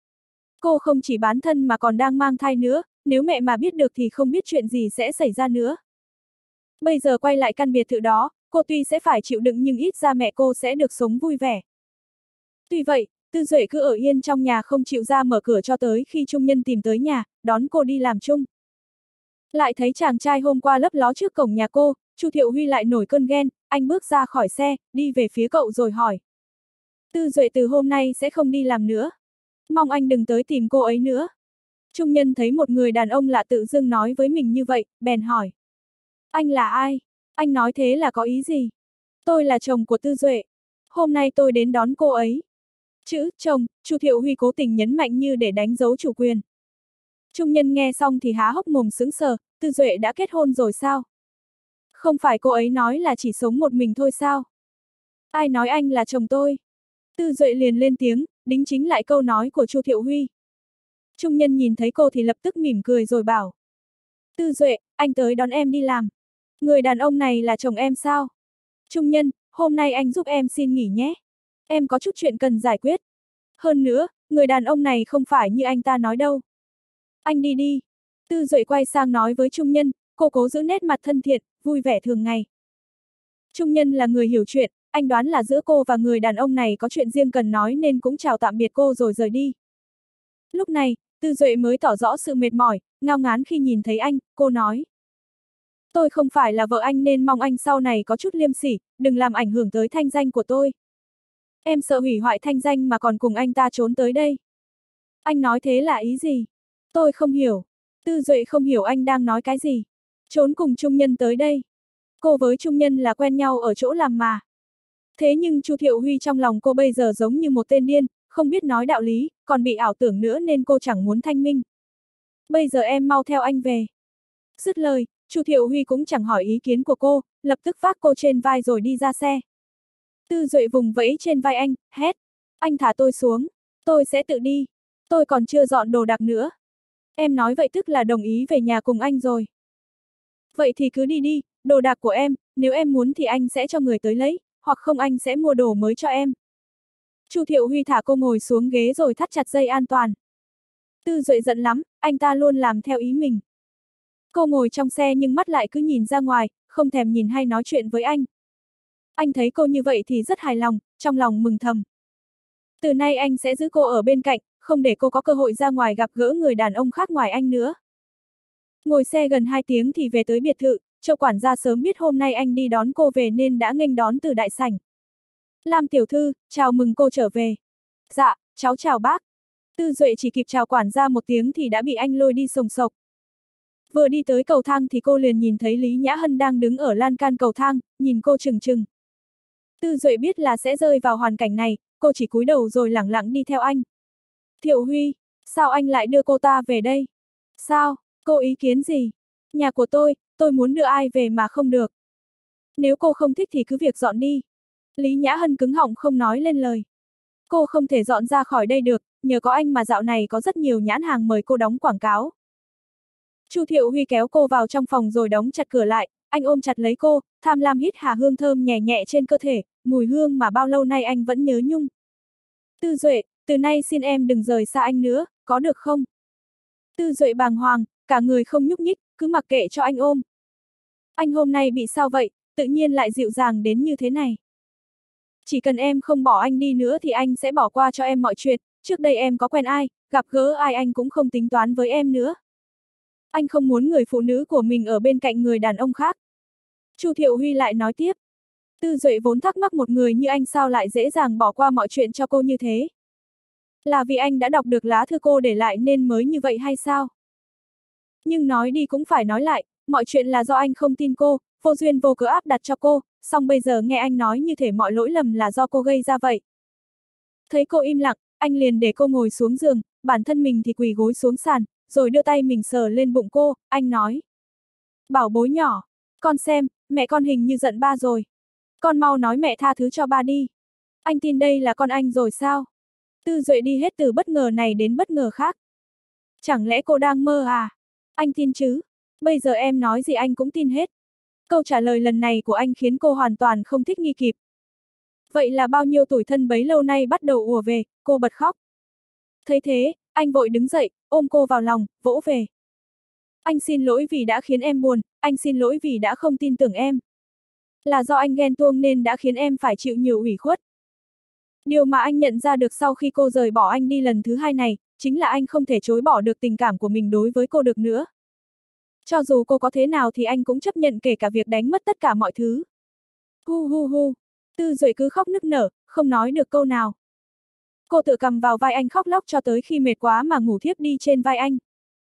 Cô không chỉ bán thân mà còn đang mang thai nữa, nếu mẹ mà biết được thì không biết chuyện gì sẽ xảy ra nữa. Bây giờ quay lại căn biệt thự đó, cô tuy sẽ phải chịu đựng nhưng ít ra mẹ cô sẽ được sống vui vẻ. Tuy vậy, Tư Duệ cứ ở yên trong nhà không chịu ra mở cửa cho tới khi Trung Nhân tìm tới nhà, đón cô đi làm chung. Lại thấy chàng trai hôm qua lấp ló trước cổng nhà cô, Chu Thiệu Huy lại nổi cơn ghen, anh bước ra khỏi xe, đi về phía cậu rồi hỏi. Tư Duệ từ hôm nay sẽ không đi làm nữa. Mong anh đừng tới tìm cô ấy nữa. Trung nhân thấy một người đàn ông lạ tự dưng nói với mình như vậy, bèn hỏi. Anh là ai? Anh nói thế là có ý gì? Tôi là chồng của Tư Duệ. Hôm nay tôi đến đón cô ấy. Chữ chồng, Chu Thiệu Huy cố tình nhấn mạnh như để đánh dấu chủ quyền. Trung nhân nghe xong thì há hốc mồm sững sờ, Tư Duệ đã kết hôn rồi sao? Không phải cô ấy nói là chỉ sống một mình thôi sao? Ai nói anh là chồng tôi? Tư Duệ liền lên tiếng, đính chính lại câu nói của Chu Thiệu Huy. Trung nhân nhìn thấy cô thì lập tức mỉm cười rồi bảo. Tư Duệ, anh tới đón em đi làm. Người đàn ông này là chồng em sao? Trung nhân, hôm nay anh giúp em xin nghỉ nhé. Em có chút chuyện cần giải quyết. Hơn nữa, người đàn ông này không phải như anh ta nói đâu. Anh đi đi. Tư Duệ quay sang nói với Trung nhân, cô cố giữ nét mặt thân thiện, vui vẻ thường ngày. Trung nhân là người hiểu chuyện, anh đoán là giữa cô và người đàn ông này có chuyện riêng cần nói nên cũng chào tạm biệt cô rồi rời đi. Lúc này, Tư Duệ mới tỏ rõ sự mệt mỏi, ngao ngán khi nhìn thấy anh, cô nói. Tôi không phải là vợ anh nên mong anh sau này có chút liêm sỉ, đừng làm ảnh hưởng tới thanh danh của tôi. Em sợ hủy hoại thanh danh mà còn cùng anh ta trốn tới đây. Anh nói thế là ý gì? Tôi không hiểu. Tư Duệ không hiểu anh đang nói cái gì. Trốn cùng Trung nhân tới đây. Cô với Trung nhân là quen nhau ở chỗ làm mà. Thế nhưng Chu Thiệu Huy trong lòng cô bây giờ giống như một tên điên, không biết nói đạo lý, còn bị ảo tưởng nữa nên cô chẳng muốn thanh minh. Bây giờ em mau theo anh về. Dứt lời, Chu Thiệu Huy cũng chẳng hỏi ý kiến của cô, lập tức vác cô trên vai rồi đi ra xe. Tư Duệ vùng vẫy trên vai anh, hét. Anh thả tôi xuống, tôi sẽ tự đi. Tôi còn chưa dọn đồ đạc nữa. Em nói vậy tức là đồng ý về nhà cùng anh rồi. Vậy thì cứ đi đi, đồ đạc của em, nếu em muốn thì anh sẽ cho người tới lấy, hoặc không anh sẽ mua đồ mới cho em. Chu Thiệu Huy thả cô ngồi xuống ghế rồi thắt chặt dây an toàn. Tư Duệ giận lắm, anh ta luôn làm theo ý mình. Cô ngồi trong xe nhưng mắt lại cứ nhìn ra ngoài, không thèm nhìn hay nói chuyện với anh. Anh thấy cô như vậy thì rất hài lòng, trong lòng mừng thầm. Từ nay anh sẽ giữ cô ở bên cạnh, không để cô có cơ hội ra ngoài gặp gỡ người đàn ông khác ngoài anh nữa. Ngồi xe gần hai tiếng thì về tới biệt thự, Châu quản gia sớm biết hôm nay anh đi đón cô về nên đã nghênh đón từ đại sảnh. Lam tiểu thư, chào mừng cô trở về. Dạ, cháu chào bác. Tư Duệ chỉ kịp chào quản gia một tiếng thì đã bị anh lôi đi sồng sộc. Vừa đi tới cầu thang thì cô liền nhìn thấy Lý Nhã Hân đang đứng ở lan can cầu thang, nhìn cô chừng chừng. Tư Duệ biết là sẽ rơi vào hoàn cảnh này, cô chỉ cúi đầu rồi lẳng lặng đi theo anh. Thiệu Huy, sao anh lại đưa cô ta về đây? Sao, cô ý kiến gì? Nhà của tôi, tôi muốn đưa ai về mà không được. Nếu cô không thích thì cứ việc dọn đi. Lý Nhã Hân cứng họng không nói lên lời. Cô không thể dọn ra khỏi đây được, nhờ có anh mà dạo này có rất nhiều nhãn hàng mời cô đóng quảng cáo. Chu Thiệu Huy kéo cô vào trong phòng rồi đóng chặt cửa lại, anh ôm chặt lấy cô, tham lam hít hà hương thơm nhẹ nhẹ trên cơ thể, mùi hương mà bao lâu nay anh vẫn nhớ nhung. Tư Duệ, từ nay xin em đừng rời xa anh nữa, có được không? Tư Duệ bàng hoàng, cả người không nhúc nhích, cứ mặc kệ cho anh ôm. Anh hôm nay bị sao vậy, tự nhiên lại dịu dàng đến như thế này. Chỉ cần em không bỏ anh đi nữa thì anh sẽ bỏ qua cho em mọi chuyện, trước đây em có quen ai, gặp gỡ ai anh cũng không tính toán với em nữa. Anh không muốn người phụ nữ của mình ở bên cạnh người đàn ông khác. Chu Thiệu Huy lại nói tiếp. Tư Duệ vốn thắc mắc một người như anh sao lại dễ dàng bỏ qua mọi chuyện cho cô như thế. Là vì anh đã đọc được lá thư cô để lại nên mới như vậy hay sao? Nhưng nói đi cũng phải nói lại, mọi chuyện là do anh không tin cô, vô duyên vô cớ áp đặt cho cô, song bây giờ nghe anh nói như thể mọi lỗi lầm là do cô gây ra vậy. Thấy cô im lặng, anh liền để cô ngồi xuống giường, bản thân mình thì quỳ gối xuống sàn, rồi đưa tay mình sờ lên bụng cô, anh nói. Bảo bối nhỏ, con xem, mẹ con hình như giận ba rồi. Con mau nói mẹ tha thứ cho ba đi. Anh tin đây là con anh rồi sao? Tư Duệ đi hết từ bất ngờ này đến bất ngờ khác. Chẳng lẽ cô đang mơ à? Anh tin chứ? Bây giờ em nói gì anh cũng tin hết. Câu trả lời lần này của anh khiến cô hoàn toàn không thích nghi kịp. Vậy là bao nhiêu tủi thân bấy lâu nay bắt đầu ùa về, cô bật khóc. Thấy thế, anh vội đứng dậy, ôm cô vào lòng, vỗ về. Anh xin lỗi vì đã khiến em buồn, anh xin lỗi vì đã không tin tưởng em. Là do anh ghen tuông nên đã khiến em phải chịu nhiều ủy khuất. Điều mà anh nhận ra được sau khi cô rời bỏ anh đi lần thứ hai này, chính là anh không thể chối bỏ được tình cảm của mình đối với cô được nữa. Cho dù cô có thế nào thì anh cũng chấp nhận kể cả việc đánh mất tất cả mọi thứ. Hu hu hu, Tư Duệ cứ khóc nức nở, không nói được câu nào. Cô tự cầm vào vai anh khóc lóc cho tới khi mệt quá mà ngủ thiếp đi trên vai anh.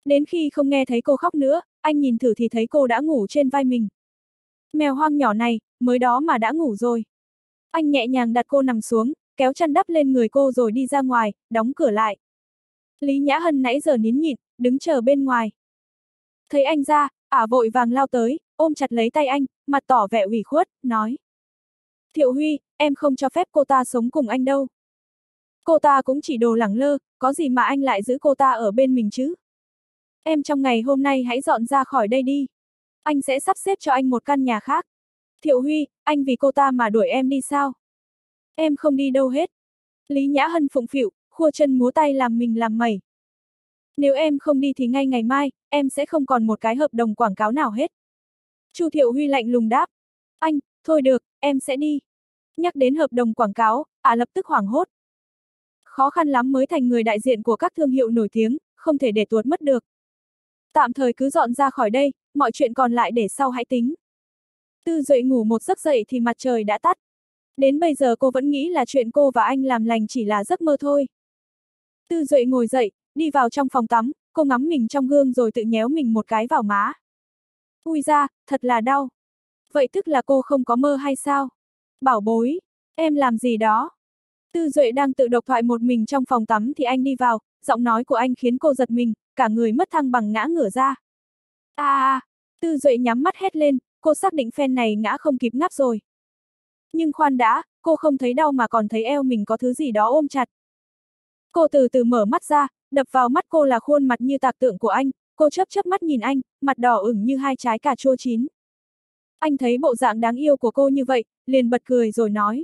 Đến khi không nghe thấy cô khóc nữa, anh nhìn thử thì thấy cô đã ngủ trên vai mình. Mèo hoang nhỏ này, mới đó mà đã ngủ rồi. Anh nhẹ nhàng đặt cô nằm xuống, kéo chăn đắp lên người cô rồi đi ra ngoài, đóng cửa lại. Lý Nhã Hân nãy giờ nín nhịn, đứng chờ bên ngoài. Thấy anh ra, ả vội vàng lao tới, ôm chặt lấy tay anh, mặt tỏ vẻ ủy khuất, nói. Thiệu Huy, em không cho phép cô ta sống cùng anh đâu. Cô ta cũng chỉ đồ lẳng lơ, có gì mà anh lại giữ cô ta ở bên mình chứ? Em trong ngày hôm nay hãy dọn ra khỏi đây đi. Anh sẽ sắp xếp cho anh một căn nhà khác. Thiệu Huy, anh vì cô ta mà đuổi em đi sao? Em không đi đâu hết. Lý Nhã Hân phụng phịu, khua chân múa tay làm mình làm mẩy. Nếu em không đi thì ngay ngày mai, em sẽ không còn một cái hợp đồng quảng cáo nào hết. Chu Thiệu Huy lạnh lùng đáp. Anh, thôi được, em sẽ đi. Nhắc đến hợp đồng quảng cáo, ả lập tức hoảng hốt. Khó khăn lắm mới thành người đại diện của các thương hiệu nổi tiếng, không thể để tuột mất được. Tạm thời cứ dọn ra khỏi đây, mọi chuyện còn lại để sau hãy tính. Tư Duệ ngủ một giấc dậy thì mặt trời đã tắt. Đến bây giờ cô vẫn nghĩ là chuyện cô và anh làm lành chỉ là giấc mơ thôi. Tư Duệ ngồi dậy, đi vào trong phòng tắm, cô ngắm mình trong gương rồi tự nhéo mình một cái vào má. Ui da, thật là đau. Vậy tức là cô không có mơ hay sao? Bảo bối, em làm gì đó? Tư Duệ đang tự độc thoại một mình trong phòng tắm thì anh đi vào, giọng nói của anh khiến cô giật mình, cả người mất thăng bằng ngã ngửa ra. À à, Tư Duệ nhắm mắt hét lên, cô xác định phen này ngã không kịp ngáp rồi. Nhưng khoan đã, cô không thấy đau mà còn thấy eo mình có thứ gì đó ôm chặt. Cô từ từ mở mắt ra, đập vào mắt cô là khuôn mặt như tạc tượng của anh, cô chớp chớp mắt nhìn anh, mặt đỏ ửng như hai trái cà chua chín. Anh thấy bộ dạng đáng yêu của cô như vậy, liền bật cười rồi nói.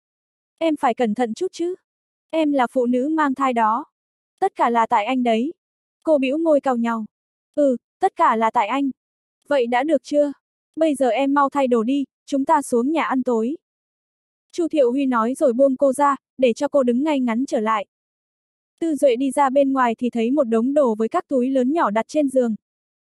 Em phải cẩn thận chút chứ. Em là phụ nữ mang thai đó. Tất cả là tại anh đấy. Cô bĩu môi cau nhàu. Ừ, tất cả là tại anh. Vậy đã được chưa? Bây giờ em mau thay đồ đi, chúng ta xuống nhà ăn tối. Chu Thiệu Huy nói rồi buông cô ra, để cho cô đứng ngay ngắn trở lại. Tư Duệ đi ra bên ngoài thì thấy một đống đồ với các túi lớn nhỏ đặt trên giường.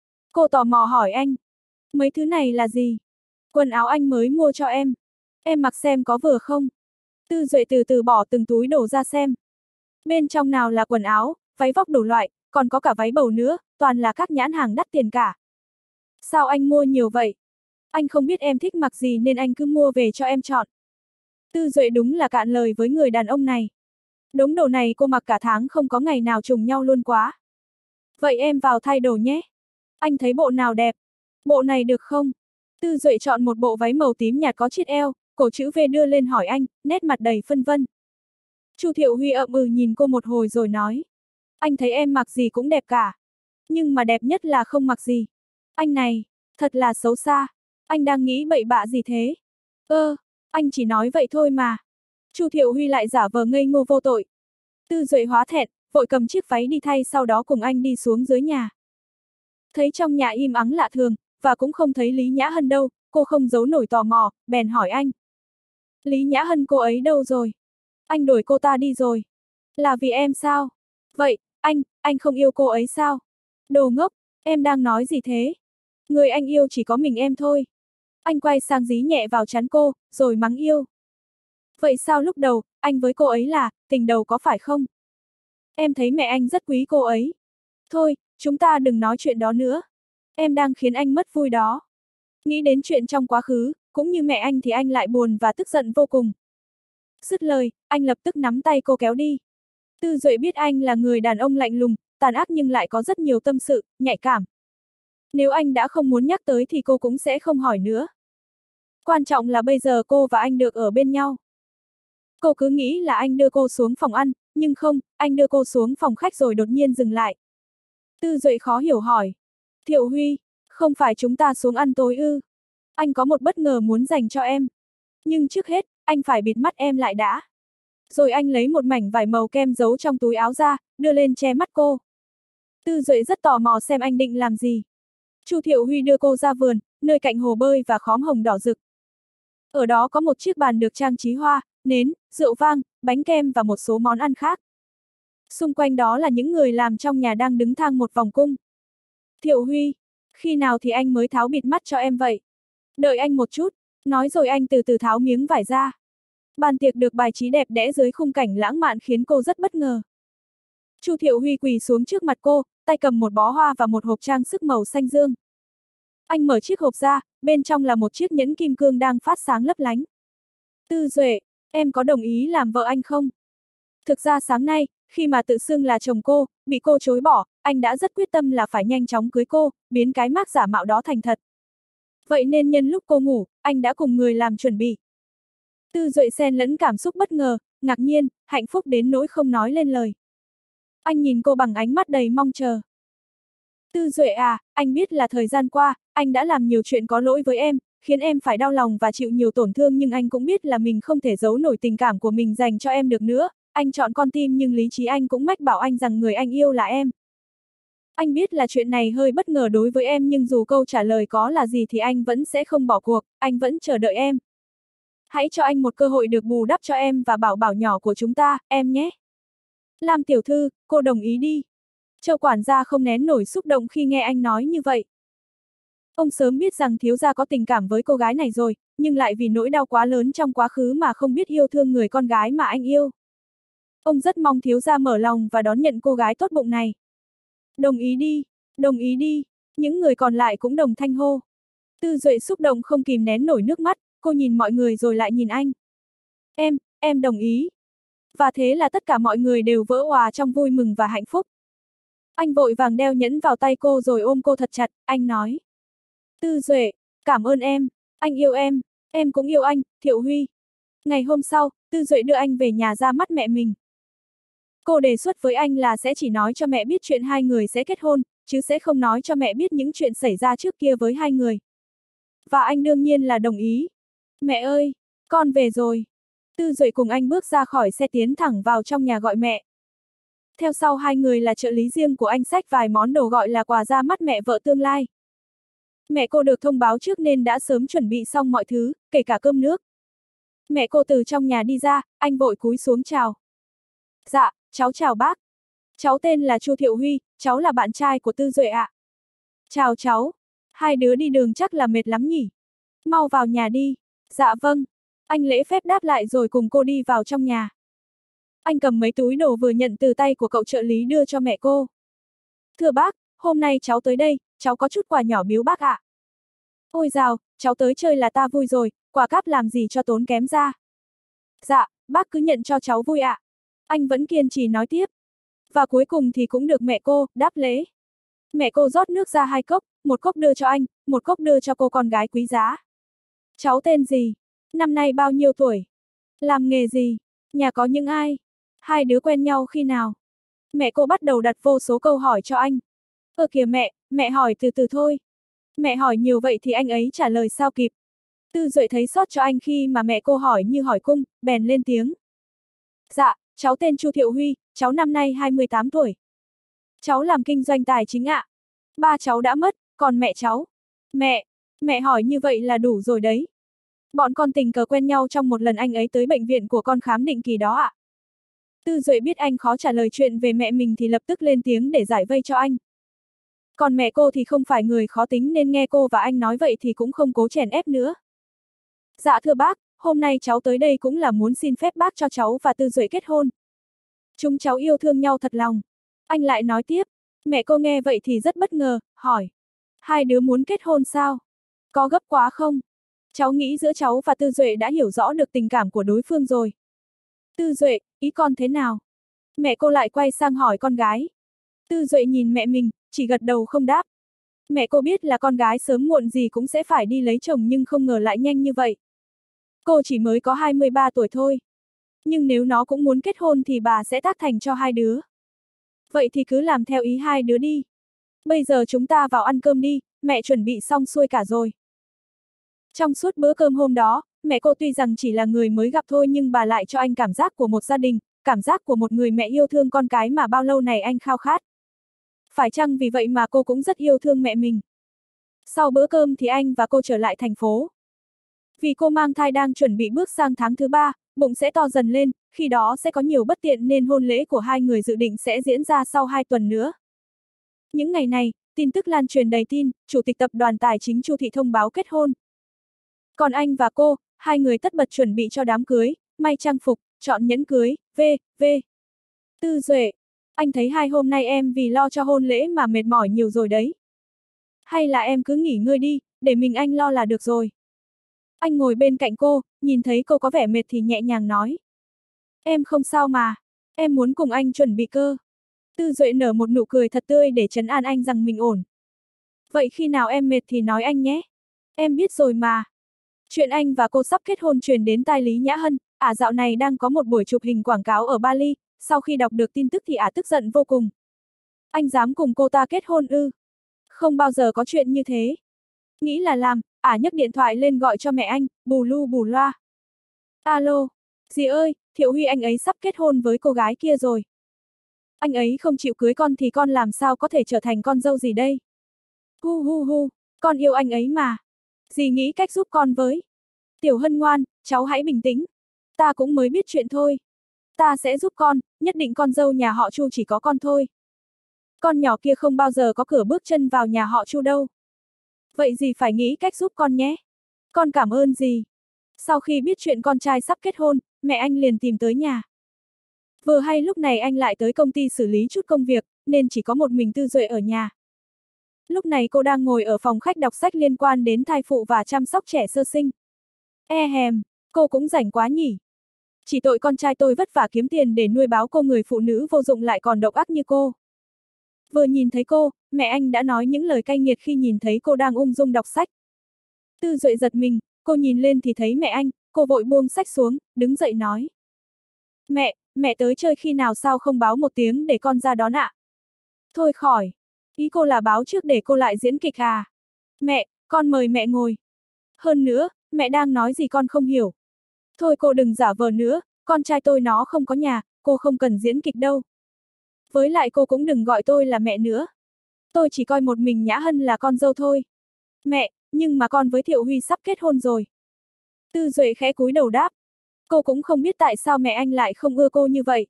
Cô tò mò hỏi anh. Mấy thứ này là gì? Quần áo anh mới mua cho em. Em mặc xem có vừa không? Tư Duệ từ từ bỏ từng túi đồ ra xem. Bên trong nào là quần áo, váy vóc đủ loại, còn có cả váy bầu nữa, toàn là các nhãn hàng đắt tiền cả. Sao anh mua nhiều vậy? Anh không biết em thích mặc gì nên anh cứ mua về cho em chọn. Tư Duệ đúng là cạn lời với người đàn ông này. Đống đồ này cô mặc cả tháng không có ngày nào trùng nhau luôn quá. Vậy em vào thay đồ nhé. Anh thấy bộ nào đẹp? Bộ này được không? Tư Duệ chọn một bộ váy màu tím nhạt có chiết eo, cổ chữ V đưa lên hỏi anh, nét mặt đầy phân vân. Chu Thiệu Huy ậm ừ nhìn cô một hồi rồi nói. Anh thấy em mặc gì cũng đẹp cả. Nhưng mà đẹp nhất là không mặc gì. Anh này, thật là xấu xa. Anh đang nghĩ bậy bạ gì thế? Ơ, anh chỉ nói vậy thôi mà. Chu Thiệu Huy lại giả vờ ngây ngô vô tội. Tư Duệ hóa thẹn, vội cầm chiếc váy đi thay sau đó cùng anh đi xuống dưới nhà. Thấy trong nhà im ắng lạ thường, và cũng không thấy Lý Nhã Hân đâu, cô không giấu nổi tò mò, bèn hỏi anh. Lý Nhã Hân cô ấy đâu rồi? Anh đuổi cô ta đi rồi. Là vì em sao? Vậy, anh, anh không yêu cô ấy sao? Đồ ngốc, em đang nói gì thế? Người anh yêu chỉ có mình em thôi. Anh quay sang dí nhẹ vào trán cô, rồi mắng yêu. Vậy sao lúc đầu, anh với cô ấy là, tình đầu có phải không? Em thấy mẹ anh rất quý cô ấy. Thôi, chúng ta đừng nói chuyện đó nữa. Em đang khiến anh mất vui đó. Nghĩ đến chuyện trong quá khứ, cũng như mẹ anh thì anh lại buồn và tức giận vô cùng. Dứt lời, anh lập tức nắm tay cô kéo đi. Tư Duệ biết anh là người đàn ông lạnh lùng, tàn ác nhưng lại có rất nhiều tâm sự, nhạy cảm. Nếu anh đã không muốn nhắc tới thì cô cũng sẽ không hỏi nữa. Quan trọng là bây giờ cô và anh được ở bên nhau. Cô cứ nghĩ là anh đưa cô xuống phòng ăn, nhưng không, anh đưa cô xuống phòng khách rồi đột nhiên dừng lại. Tư Duệ khó hiểu hỏi. Thiệu Huy, không phải chúng ta xuống ăn tối ư? Anh có một bất ngờ muốn dành cho em. Nhưng trước hết, anh phải bịt mắt em lại đã. Rồi anh lấy một mảnh vải màu kem giấu trong túi áo ra, đưa lên che mắt cô. Tư Duệ rất tò mò xem anh định làm gì. Chu Thiệu Huy đưa cô ra vườn, nơi cạnh hồ bơi và khóm hồng đỏ rực. Ở đó có một chiếc bàn được trang trí hoa, nến, rượu vang, bánh kem và một số món ăn khác. Xung quanh đó là những người làm trong nhà đang đứng thang một vòng cung. Thiệu Huy, khi nào thì anh mới tháo bịt mắt cho em vậy? Đợi anh một chút, nói rồi anh từ từ tháo miếng vải ra. Bàn tiệc được bài trí đẹp đẽ dưới khung cảnh lãng mạn khiến cô rất bất ngờ. Chu Thiệu Huy quỳ xuống trước mặt cô, tay cầm một bó hoa và một hộp trang sức màu xanh dương. Anh mở chiếc hộp ra, bên trong là một chiếc nhẫn kim cương đang phát sáng lấp lánh. Tư Duệ, em có đồng ý làm vợ anh không? Thực ra sáng nay, khi mà tự xưng là chồng cô, bị cô chối bỏ, anh đã rất quyết tâm là phải nhanh chóng cưới cô, biến cái mác giả mạo đó thành thật. Vậy nên nhân lúc cô ngủ, anh đã cùng người làm chuẩn bị. Tư Duệ xen lẫn cảm xúc bất ngờ, ngạc nhiên, hạnh phúc đến nỗi không nói lên lời. Anh nhìn cô bằng ánh mắt đầy mong chờ. Tư Duệ à, anh biết là thời gian qua, anh đã làm nhiều chuyện có lỗi với em, khiến em phải đau lòng và chịu nhiều tổn thương, nhưng anh cũng biết là mình không thể giấu nổi tình cảm của mình dành cho em được nữa. Anh chọn con tim nhưng lý trí anh cũng mách bảo anh rằng người anh yêu là em. Anh biết là chuyện này hơi bất ngờ đối với em, nhưng dù câu trả lời có là gì thì anh vẫn sẽ không bỏ cuộc, anh vẫn chờ đợi em. Hãy cho anh một cơ hội được bù đắp cho em và bảo bảo nhỏ của chúng ta, em nhé. Lam tiểu thư, cô đồng ý đi. Châu quản gia không nén nổi xúc động khi nghe anh nói như vậy. Ông sớm biết rằng thiếu gia có tình cảm với cô gái này rồi, nhưng lại vì nỗi đau quá lớn trong quá khứ mà không biết yêu thương người con gái mà anh yêu. Ông rất mong thiếu gia mở lòng và đón nhận cô gái tốt bụng này. Đồng ý đi, đồng ý đi, những người còn lại cũng đồng thanh hô. Tư Duệ xúc động không kìm nén nổi nước mắt, cô nhìn mọi người rồi lại nhìn anh. Em, em đồng ý. Và thế là tất cả mọi người đều vỡ òa trong vui mừng và hạnh phúc. Anh vội vàng đeo nhẫn vào tay cô rồi ôm cô thật chặt, anh nói. Tư Duệ, cảm ơn em, anh yêu em, em cũng yêu anh, Thiệu Huy. Ngày hôm sau, Tư Duệ đưa anh về nhà ra mắt mẹ mình. Cô đề xuất với anh là sẽ chỉ nói cho mẹ biết chuyện hai người sẽ kết hôn, chứ sẽ không nói cho mẹ biết những chuyện xảy ra trước kia với hai người. Và anh đương nhiên là đồng ý. Mẹ ơi, con về rồi. Tư Duệ cùng anh bước ra khỏi xe tiến thẳng vào trong nhà gọi mẹ. Theo sau hai người là trợ lý riêng của anh xách vài món đồ gọi là quà ra mắt mẹ vợ tương lai. Mẹ cô được thông báo trước nên đã sớm chuẩn bị xong mọi thứ, kể cả cơm nước. Mẹ cô từ trong nhà đi ra, anh vội cúi xuống chào. Dạ, cháu chào bác. Cháu tên là Chu Thiệu Huy, cháu là bạn trai của Tư Duệ ạ. Chào cháu. Hai đứa đi đường chắc là mệt lắm nhỉ. Mau vào nhà đi. Dạ vâng. Anh lễ phép đáp lại rồi cùng cô đi vào trong nhà. Anh cầm mấy túi đồ vừa nhận từ tay của cậu trợ lý đưa cho mẹ cô. Thưa bác, hôm nay cháu tới đây, cháu có chút quà nhỏ biếu bác ạ. Ôi dào, cháu tới chơi là ta vui rồi, quà cáp làm gì cho tốn kém ra. Dạ, bác cứ nhận cho cháu vui ạ. Anh vẫn kiên trì nói tiếp. Và cuối cùng thì cũng được mẹ cô đáp lễ. Mẹ cô rót nước ra hai cốc, một cốc đưa cho anh, một cốc đưa cho cô con gái quý giá. Cháu tên gì? Năm nay bao nhiêu tuổi? Làm nghề gì? Nhà có những ai? Hai đứa quen nhau khi nào? Mẹ cô bắt đầu đặt vô số câu hỏi cho anh. Ơ kìa mẹ, mẹ hỏi từ từ thôi. Mẹ hỏi nhiều vậy thì anh ấy trả lời sao kịp. Tư Duệ thấy xót cho anh khi mà mẹ cô hỏi như hỏi cung, bèn lên tiếng. Dạ, cháu tên Chu Thiệu Huy, cháu năm nay hai mươi tám tuổi. Cháu làm kinh doanh tài chính ạ. Ba cháu đã mất, còn mẹ cháu. Mẹ, mẹ hỏi như vậy là đủ rồi đấy. Bọn con tình cờ quen nhau trong một lần anh ấy tới bệnh viện của con khám định kỳ đó ạ. Tư Duệ biết anh khó trả lời chuyện về mẹ mình thì lập tức lên tiếng để giải vây cho anh. Còn mẹ cô thì không phải người khó tính nên nghe cô và anh nói vậy thì cũng không cố chèn ép nữa. Dạ thưa bác, hôm nay cháu tới đây cũng là muốn xin phép bác cho cháu và Tư Duệ kết hôn. Chúng cháu yêu thương nhau thật lòng. Anh lại nói tiếp. Mẹ cô nghe vậy thì rất bất ngờ, hỏi. Hai đứa muốn kết hôn sao? Có gấp quá không? Cháu nghĩ giữa cháu và Tư Duệ đã hiểu rõ được tình cảm của đối phương rồi. Tư Duệ, ý con thế nào? Mẹ cô lại quay sang hỏi con gái. Tư Duệ nhìn mẹ mình, chỉ gật đầu không đáp. Mẹ cô biết là con gái sớm muộn gì cũng sẽ phải đi lấy chồng nhưng không ngờ lại nhanh như vậy. Cô chỉ mới có hai mươi ba tuổi thôi. Nhưng nếu nó cũng muốn kết hôn thì bà sẽ tác thành cho hai đứa. Vậy thì cứ làm theo ý hai đứa đi. Bây giờ chúng ta vào ăn cơm đi, mẹ chuẩn bị xong xuôi cả rồi. Trong suốt bữa cơm hôm đó, mẹ cô tuy rằng chỉ là người mới gặp thôi nhưng bà lại cho anh cảm giác của một gia đình, cảm giác của một người mẹ yêu thương con cái mà bao lâu này anh khao khát. Phải chăng vì vậy mà cô cũng rất yêu thương mẹ mình. Sau bữa cơm thì anh và cô trở lại thành phố. Vì cô mang thai đang chuẩn bị bước sang tháng thứ ba, bụng sẽ to dần lên, khi đó sẽ có nhiều bất tiện nên hôn lễ của hai người dự định sẽ diễn ra sau hai tuần nữa. Những ngày này, tin tức lan truyền đầy tin, Chủ tịch Tập đoàn Tài chính Chu Thị thông báo kết hôn. Còn anh và cô, hai người tất bật chuẩn bị cho đám cưới, may trang phục, chọn nhẫn cưới, v v Tư Duệ, Anh thấy hai hôm nay em vì lo cho hôn lễ mà mệt mỏi nhiều rồi đấy. Hay là em cứ nghỉ ngơi đi, để mình anh lo là được rồi. Anh ngồi bên cạnh cô, nhìn thấy cô có vẻ mệt thì nhẹ nhàng nói. Em không sao mà, em muốn cùng anh chuẩn bị cơ. Tư Duệ nở một nụ cười thật tươi để trấn an anh rằng mình ổn. Vậy khi nào em mệt thì nói anh nhé. Em biết rồi mà. Chuyện anh và cô sắp kết hôn truyền đến tai Lý Nhã Hân, ả dạo này đang có một buổi chụp hình quảng cáo ở Bali, sau khi đọc được tin tức thì ả tức giận vô cùng. Anh dám cùng cô ta kết hôn ư? Không bao giờ có chuyện như thế. Nghĩ là làm, ả nhấc điện thoại lên gọi cho mẹ anh, bù lu bù loa. Alo, dì ơi, Thiệu Huy anh ấy sắp kết hôn với cô gái kia rồi. Anh ấy không chịu cưới con thì con làm sao có thể trở thành con dâu gì đây? Hu hu hu, con yêu anh ấy mà. Dì nghĩ cách giúp con với. Tiểu Hân ngoan, cháu hãy bình tĩnh. Ta cũng mới biết chuyện thôi. Ta sẽ giúp con, nhất định con dâu nhà họ Chu chỉ có con thôi. Con nhỏ kia không bao giờ có cửa bước chân vào nhà họ Chu đâu. Vậy dì phải nghĩ cách giúp con nhé. Con cảm ơn dì. Sau khi biết chuyện con trai sắp kết hôn, mẹ anh liền tìm tới nhà. Vừa hay lúc này anh lại tới công ty xử lý chút công việc, nên chỉ có một mình Tư Duệ ở nhà. Lúc này cô đang ngồi ở phòng khách đọc sách liên quan đến thai phụ và chăm sóc trẻ sơ sinh. E hèm, cô cũng rảnh quá nhỉ. Chỉ tội con trai tôi vất vả kiếm tiền để nuôi báo cô người phụ nữ vô dụng lại còn độc ác như cô. Vừa nhìn thấy cô, mẹ anh đã nói những lời cay nghiệt khi nhìn thấy cô đang ung dung đọc sách. Tư Duệ giật mình, cô nhìn lên thì thấy mẹ anh, cô vội buông sách xuống, đứng dậy nói. Mẹ, mẹ tới chơi khi nào sao không báo một tiếng để con ra đón ạ? Thôi khỏi, ý cô là báo trước để cô lại diễn kịch à? Mẹ, con mời mẹ ngồi. Hơn nữa, mẹ đang nói gì con không hiểu. Thôi cô đừng giả vờ nữa, con trai tôi nó không có nhà, cô không cần diễn kịch đâu. Với lại cô cũng đừng gọi tôi là mẹ nữa. Tôi chỉ coi một mình Nhã Hân là con dâu thôi. Mẹ, nhưng mà con với Thiệu Huy sắp kết hôn rồi. Tư Duệ khẽ cúi đầu đáp. Cô cũng không biết tại sao mẹ anh lại không ưa cô như vậy.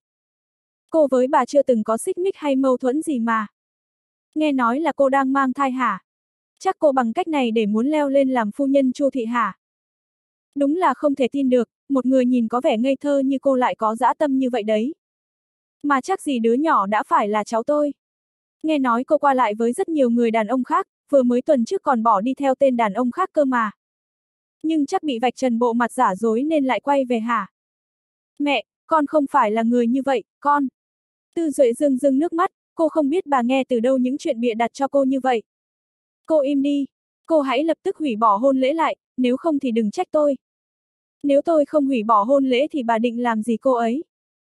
Cô với bà chưa từng có xích mích hay mâu thuẫn gì mà. Nghe nói là cô đang mang thai hả? Chắc cô bằng cách này để muốn leo lên làm phu nhân Chu thị hả? Đúng là không thể tin được, một người nhìn có vẻ ngây thơ như cô lại có dã tâm như vậy đấy. Mà chắc gì đứa nhỏ đã phải là cháu tôi. Nghe nói cô qua lại với rất nhiều người đàn ông khác, vừa mới tuần trước còn bỏ đi theo tên đàn ông khác cơ mà. Nhưng chắc bị vạch trần bộ mặt giả dối nên lại quay về hả? Mẹ, con không phải là người như vậy, con. Tư Duệ rưng rưng nước mắt, cô không biết bà nghe từ đâu những chuyện bịa đặt cho cô như vậy. Cô im đi, cô hãy lập tức hủy bỏ hôn lễ lại, nếu không thì đừng trách tôi. Nếu tôi không hủy bỏ hôn lễ thì bà định làm gì cô ấy?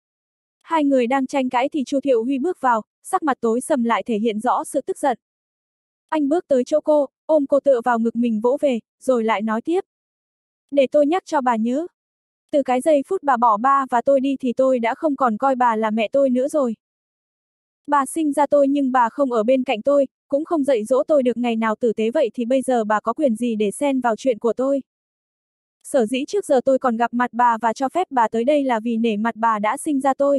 Hai người đang tranh cãi thì Chu Thiệu Huy bước vào, sắc mặt tối sầm lại thể hiện rõ sự tức giận. Anh bước tới chỗ cô, ôm cô tựa vào ngực mình vỗ về, rồi lại nói tiếp. Để tôi nhắc cho bà nhớ. Từ cái giây phút bà bỏ ba và tôi đi thì tôi đã không còn coi bà là mẹ tôi nữa rồi. Bà sinh ra tôi nhưng bà không ở bên cạnh tôi, cũng không dạy dỗ tôi được ngày nào tử tế vậy thì bây giờ bà có quyền gì để xen vào chuyện của tôi. Sở dĩ trước giờ tôi còn gặp mặt bà và cho phép bà tới đây là vì nể mặt bà đã sinh ra tôi.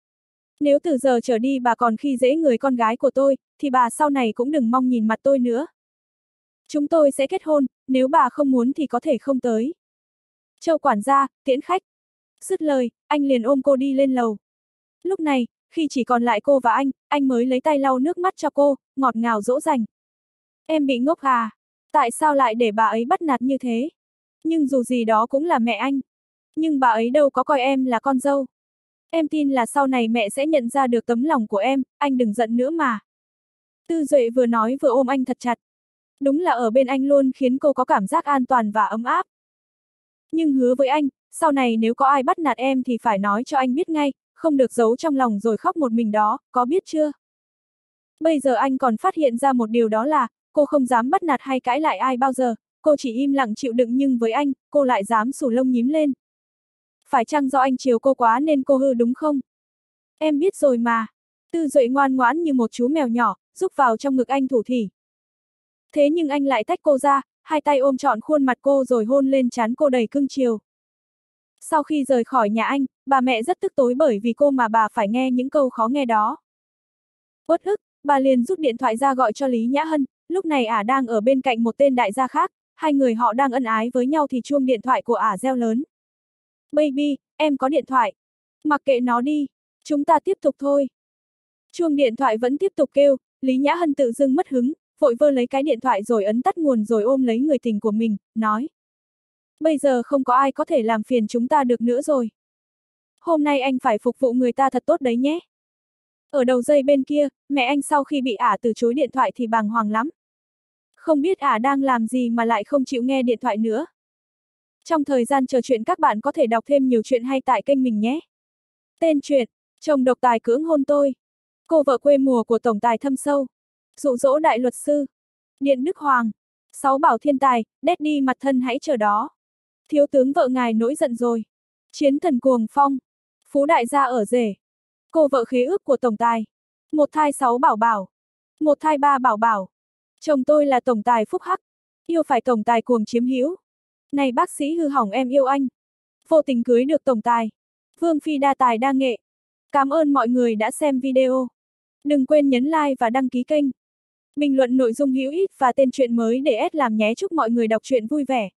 Nếu từ giờ trở đi bà còn khi dễ người con gái của tôi, thì bà sau này cũng đừng mong nhìn mặt tôi nữa. Chúng tôi sẽ kết hôn, nếu bà không muốn thì có thể không tới. Châu quản gia, tiễn khách. Dứt lời, anh liền ôm cô đi lên lầu. Lúc này, khi chỉ còn lại cô và anh, anh mới lấy tay lau nước mắt cho cô, ngọt ngào dỗ dành. Em bị ngốc à? Tại sao lại để bà ấy bắt nạt như thế? Nhưng dù gì đó cũng là mẹ anh. Nhưng bà ấy đâu có coi em là con dâu. Em tin là sau này mẹ sẽ nhận ra được tấm lòng của em, anh đừng giận nữa mà. Tư Duệ vừa nói vừa ôm anh thật chặt. Đúng là ở bên anh luôn khiến cô có cảm giác an toàn và ấm áp. Nhưng hứa với anh, sau này nếu có ai bắt nạt em thì phải nói cho anh biết ngay, không được giấu trong lòng rồi khóc một mình đó, có biết chưa? Bây giờ anh còn phát hiện ra một điều đó là, cô không dám bắt nạt hay cãi lại ai bao giờ, cô chỉ im lặng chịu đựng nhưng với anh, cô lại dám xù lông nhím lên. Phải chăng do anh chiều cô quá nên cô hư đúng không? Em biết rồi mà. Tư Duệ ngoan ngoãn như một chú mèo nhỏ, rúc vào trong ngực anh thủ thỉ. Thế nhưng anh lại tách cô ra, hai tay ôm trọn khuôn mặt cô rồi hôn lên trán cô đầy cưng chiều. Sau khi rời khỏi nhà anh, bà mẹ rất tức tối bởi vì cô mà bà phải nghe những câu khó nghe đó. Uất ức, bà liền rút điện thoại ra gọi cho Lý Nhã Hân, lúc này ả đang ở bên cạnh một tên đại gia khác, hai người họ đang ân ái với nhau thì chuông điện thoại của ả reo lớn. Baby, em có điện thoại. Mặc kệ nó đi, chúng ta tiếp tục thôi. Chuông điện thoại vẫn tiếp tục kêu, Lý Nhã Hân tự dưng mất hứng, vội vơ lấy cái điện thoại rồi ấn tắt nguồn rồi ôm lấy người tình của mình, nói. Bây giờ không có ai có thể làm phiền chúng ta được nữa rồi. Hôm nay anh phải phục vụ người ta thật tốt đấy nhé. Ở đầu dây bên kia, mẹ anh sau khi bị ả từ chối điện thoại thì bàng hoàng lắm. Không biết ả đang làm gì mà lại không chịu nghe điện thoại nữa. Trong thời gian chờ chuyện các bạn có thể đọc thêm nhiều chuyện hay tại kênh mình nhé. Tên truyện, chồng độc tài cưỡng hôn tôi. Cô vợ quê mùa của tổng tài thâm sâu. Dụ dỗ đại luật sư. Điện Đức Hoàng. Sáu bảo thiên tài, Daddy mặt thân hãy chờ đó. Thiếu tướng vợ ngài nổi giận rồi. Chiến thần cuồng phong. Phú đại gia ở rể. Cô vợ khế ước của tổng tài. Một thai sáu bảo bảo. Một thai ba bảo bảo. Chồng tôi là tổng tài phúc hắc. Yêu phải tổng tài cuồng chiếm hữu. Này bác sĩ hư hỏng em yêu anh. Vô tình cưới được tổng tài. Vương phi đa tài đa nghệ. Cảm ơn mọi người đã xem video. Đừng quên nhấn like và đăng ký kênh. Bình luận nội dung hữu ích và tên truyện mới để ét làm nhé. Chúc mọi người đọc truyện vui vẻ.